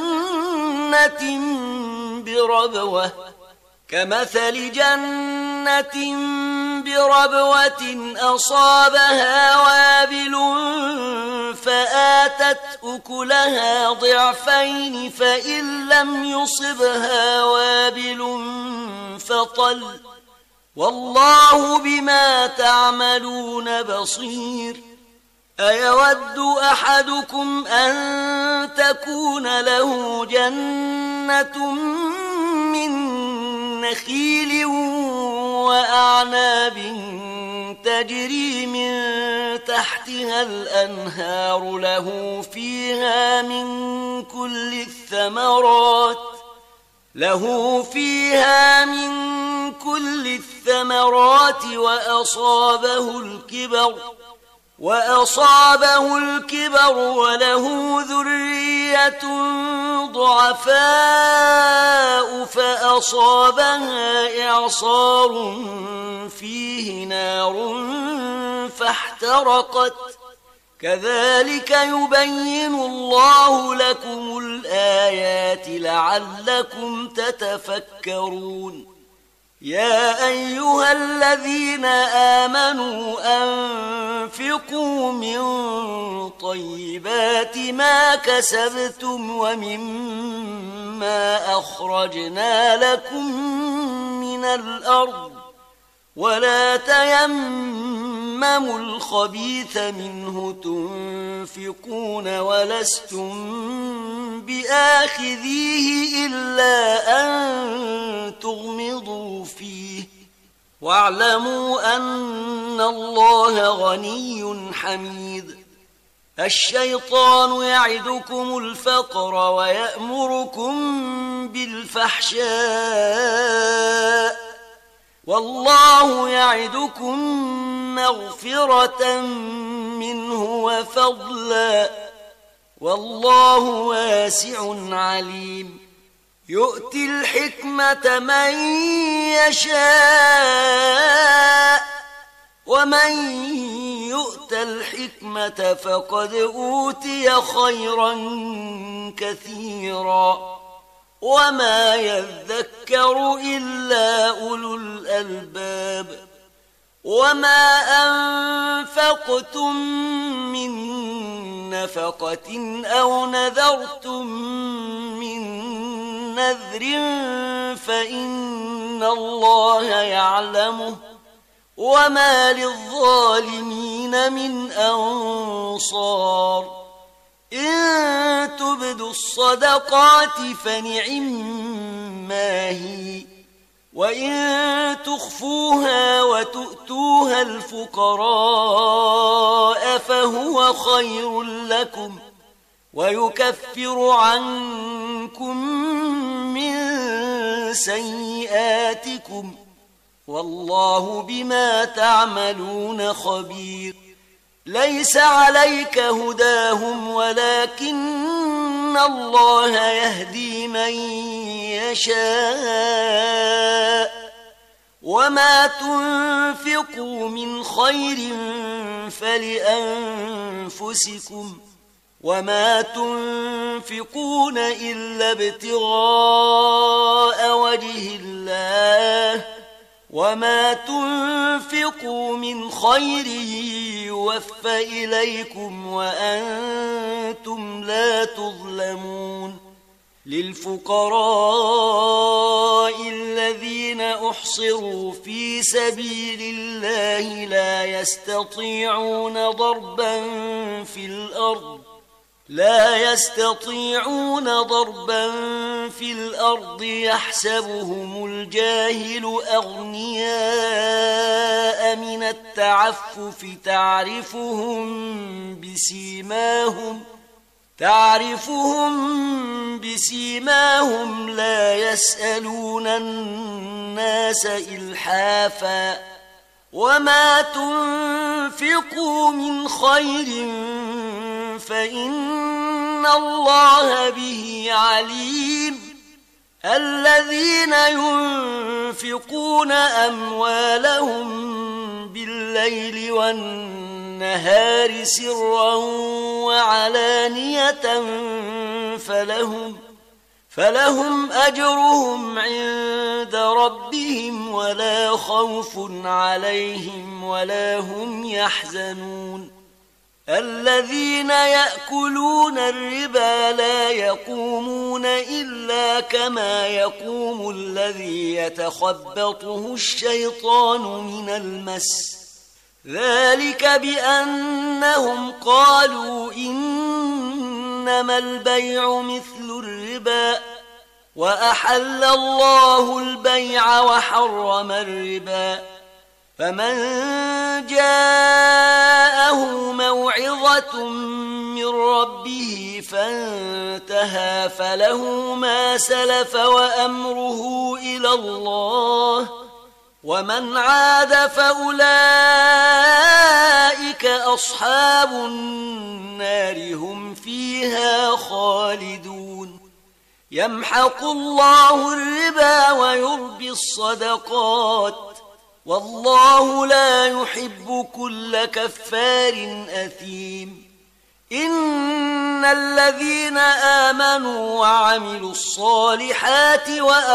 Speaker 1: جنة بربوة أصابها وابل فآتت أكلها ضعفين فإن لم يصبها وابل فطل والله بما تعملون بصير أيود أحدكم أن تكون له جنة من نخيل وأعناب تجري من تحتها الأنهار له فيها من كل الثمرات وأصابه الكبر وله ذرية ضعفاء فأصابها إعصار فيه نار فاحترقت كذلك يبين الله لكم الآيات لعلكم تتفكرون يا أيها الذين آمنوا أنفقوا من طيبات ما كسبتم ومما أخرجنا لكم من الأرض ولا تيمموا الخبيث منه تنفقون ولستم بآخذيه إلا أن تغمضوا فيه واعلموا أن الله غني حميد الشيطان يعدكم الفقر ويأمركم بالفحشاء والله يعدكم مغفرة منه وفضلا والله واسع عليم يؤتي الحكمة من يشاء ومن يؤت الحكمة فقد أوتي خيرا كثيرا وما يذكر إلا أولو الألباب وما أنفقتم من نفقة أو نذرتم من نذر فإن الله يعلمه وما للظالمين من أنصار إن تبدوا الصدقات فنعما هي وإن تخفوها وتؤتوها الفقراء فهو خير لكم ويكفر عنكم من سيئاتكم والله بما تعملون خبير ليس عليك هداهم ولكن الله يهدي من يشاء وما تنفقوا من خير فلأنفسكم وما تنفقون إلا ابتغاء وجه الله وما تنفقوا من خير يوفى إليكم وأنتم لا تظلمون للفقراء الذين أحصروا في سبيل الله لا يستطيعون ضربا في الأرض لا يستطيعون ضربا في الأرض يحسبهم الجاهل أغنياء من التعفف تعرفهم بسيماهم لا يسألون الناس إلحافا وما تنفقوا من خير فإن الله به عليم الذين ينفقون أموالهم بالليل والنهار سرا وعلانية فلهم أجرهم عند ربهم ولا خوف عليهم ولا هم يحزنون الذين يأكلون الربا لا يقومون إلا كما يقوم الذي يتخبطه الشيطان من المس ذلك بأنهم قالوا إنما البيع مثل الربا وأحل الله البيع وحرم الربا فمن جاءه موعظة من ربه فانتهى فله ما سلف وأمره إلى الله ومن عاد فأولئك أصحاب النار هم فيها خالدون يمحق الله الربا ويربي الصدقات والله لا يحب كل كفار أثيم إن الذين آمنوا وعملوا الصالحات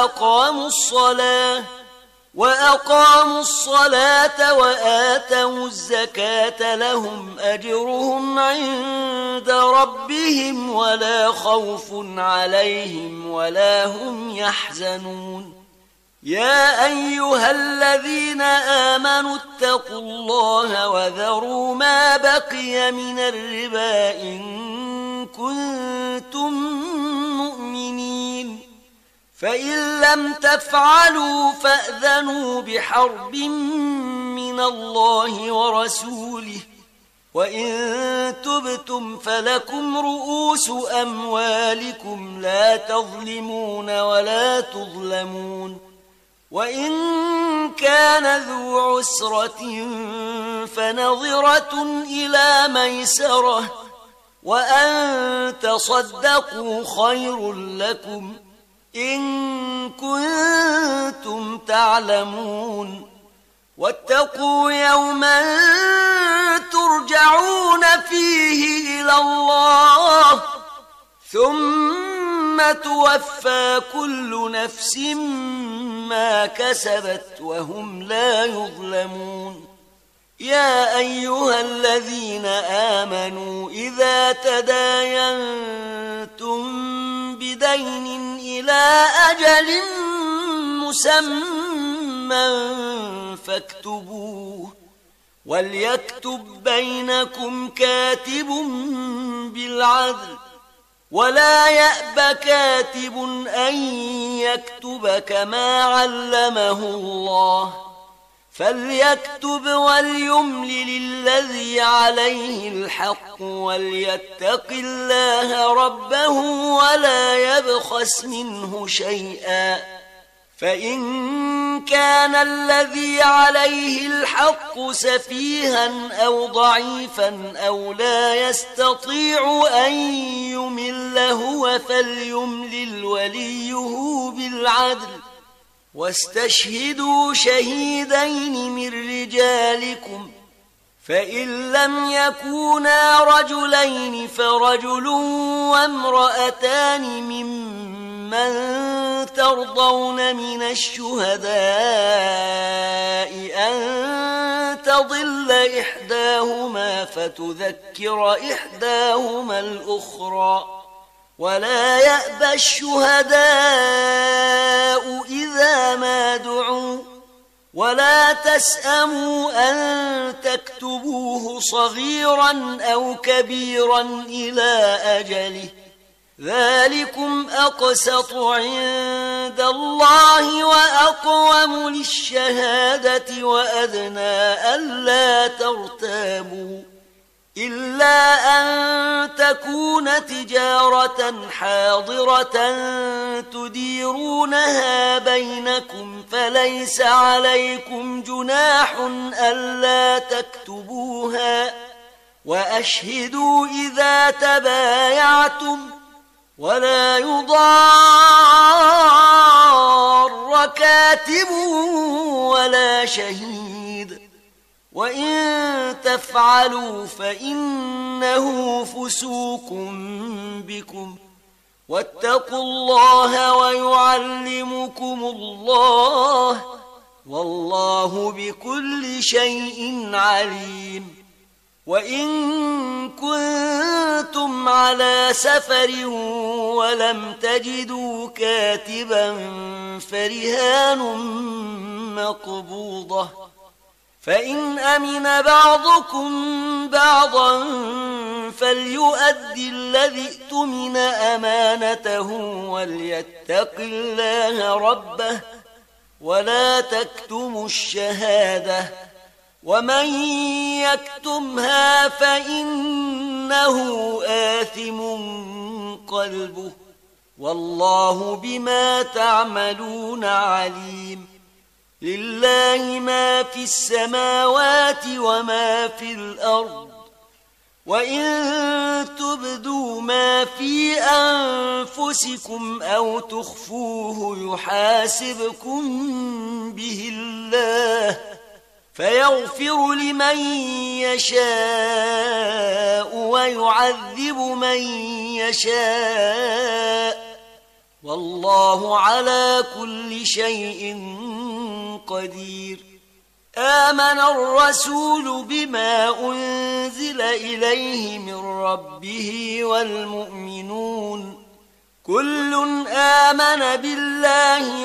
Speaker 1: وأقاموا الصلاة وآتوا الزكاة لهم أجرهم عند ربهم ولا خوف عليهم ولا هم يحزنون يا أيها الذين آمنوا اتقوا الله وذروا ما بقي من الربا إن كنتم مؤمنين فإن لم تفعلوا فأذنوا بحرب من الله ورسوله وإن تبتم فلكم رؤوس أموالكم لا تظلمون ولا تظلمون وإن كان ذو عسرة فنظرة إلى ميسرة وأن تصدقوا خير لكم إن كنتم تعلمون واتقوا يوما ترجعون فيه إلى الله ثم توفى كل نفس ما كسبت وهم لا يظلمون يا أيها الذين آمنوا إذا تداينتم بدين إلى أجل مسمى فاكتبوه وليكتب بينكم كاتب بالعدل ولا يأب كاتب أن يكتب كما علمه الله فليكتب وليملل الذي عليه الحق وليتق الله ربه ولا يبخس منه شيئا فإن كان الذي عليه الحق سفيها أو ضعيفا أو لا يستطيع أن يمل هو فليملل وليه بالعدل واستشهدوا شهيدين من رجالكم فإن لم يكونا رجلين فرجل وامرأتان ممن ترضون من الشهداء أن تضل إحداهما فتذكر إحداهما الأخرى ولا يأبى الشهداء إذا ما دعوا ولا تسأموا أن تكتبوه صغيرا أو كبيرا إلى أجله، ذلكم أقسط عند الله وأقوم للشهادة وأدنى ألا ترتابوا، إلا أن تكون تجارة حاضرة تديرونها بينكم فليس عليكم جناح ألا تكتبوها، وأشهدوا إذا تبايعتم، ولا يضار كاتب ولا شهيد، وإن تفعلوا فإنه فسوق بكم، واتقوا الله ويعلمكم الله، والله بكل شيء عليم. وإن كنتم على سفر ولم تجدوا كاتبا فرهان مقبوضة، فإن أمن بعضكم بعضا فليؤدي الذي اؤتمن أمانته وليتق الله ربه، ولا تكتموا الشهادة، ومن يكتمها فإنه آثم قلبه، والله بما تعملون عليم. لله ما في السماوات وما في الأرض، وإن تبدوا ما في أنفسكم أو تخفوه يحاسبكم به الله، فيغفر لمن يشاء ويعذب من يشاء، والله على كل شيء قدير. آمن الرسول بما أنزل إليه من ربه والمؤمنون كل آمن بالله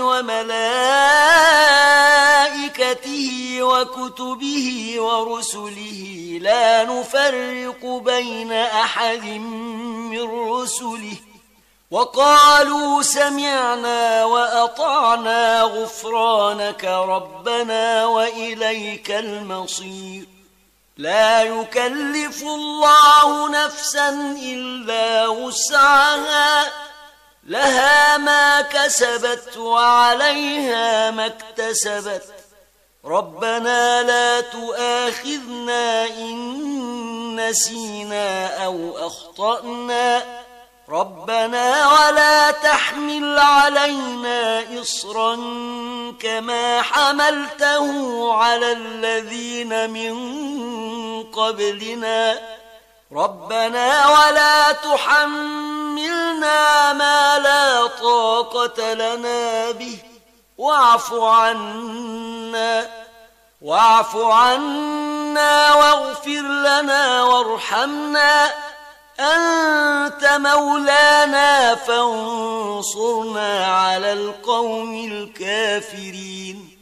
Speaker 1: وملائكته وكتبه ورسله لا نفرق بين أحد من رسله، وقالوا سمعنا وأطعنا غفرانك ربنا وإليك المصير. لا يكلف الله نفسا إلا وسعها، لها ما كسبت وعليها ما اكتسبت، ربنا لا تؤاخذنا إن نسينا أو أخطأنا، ربنا ولا تحمل علينا إصرا كما حملته على الذين من قبلنا، ربنا ولا تحملنا ما لا طاقة لنا به، واعف عنا واغفر لنا وارحمنا، أنت مولانا فانصرنا على القوم الكافرين.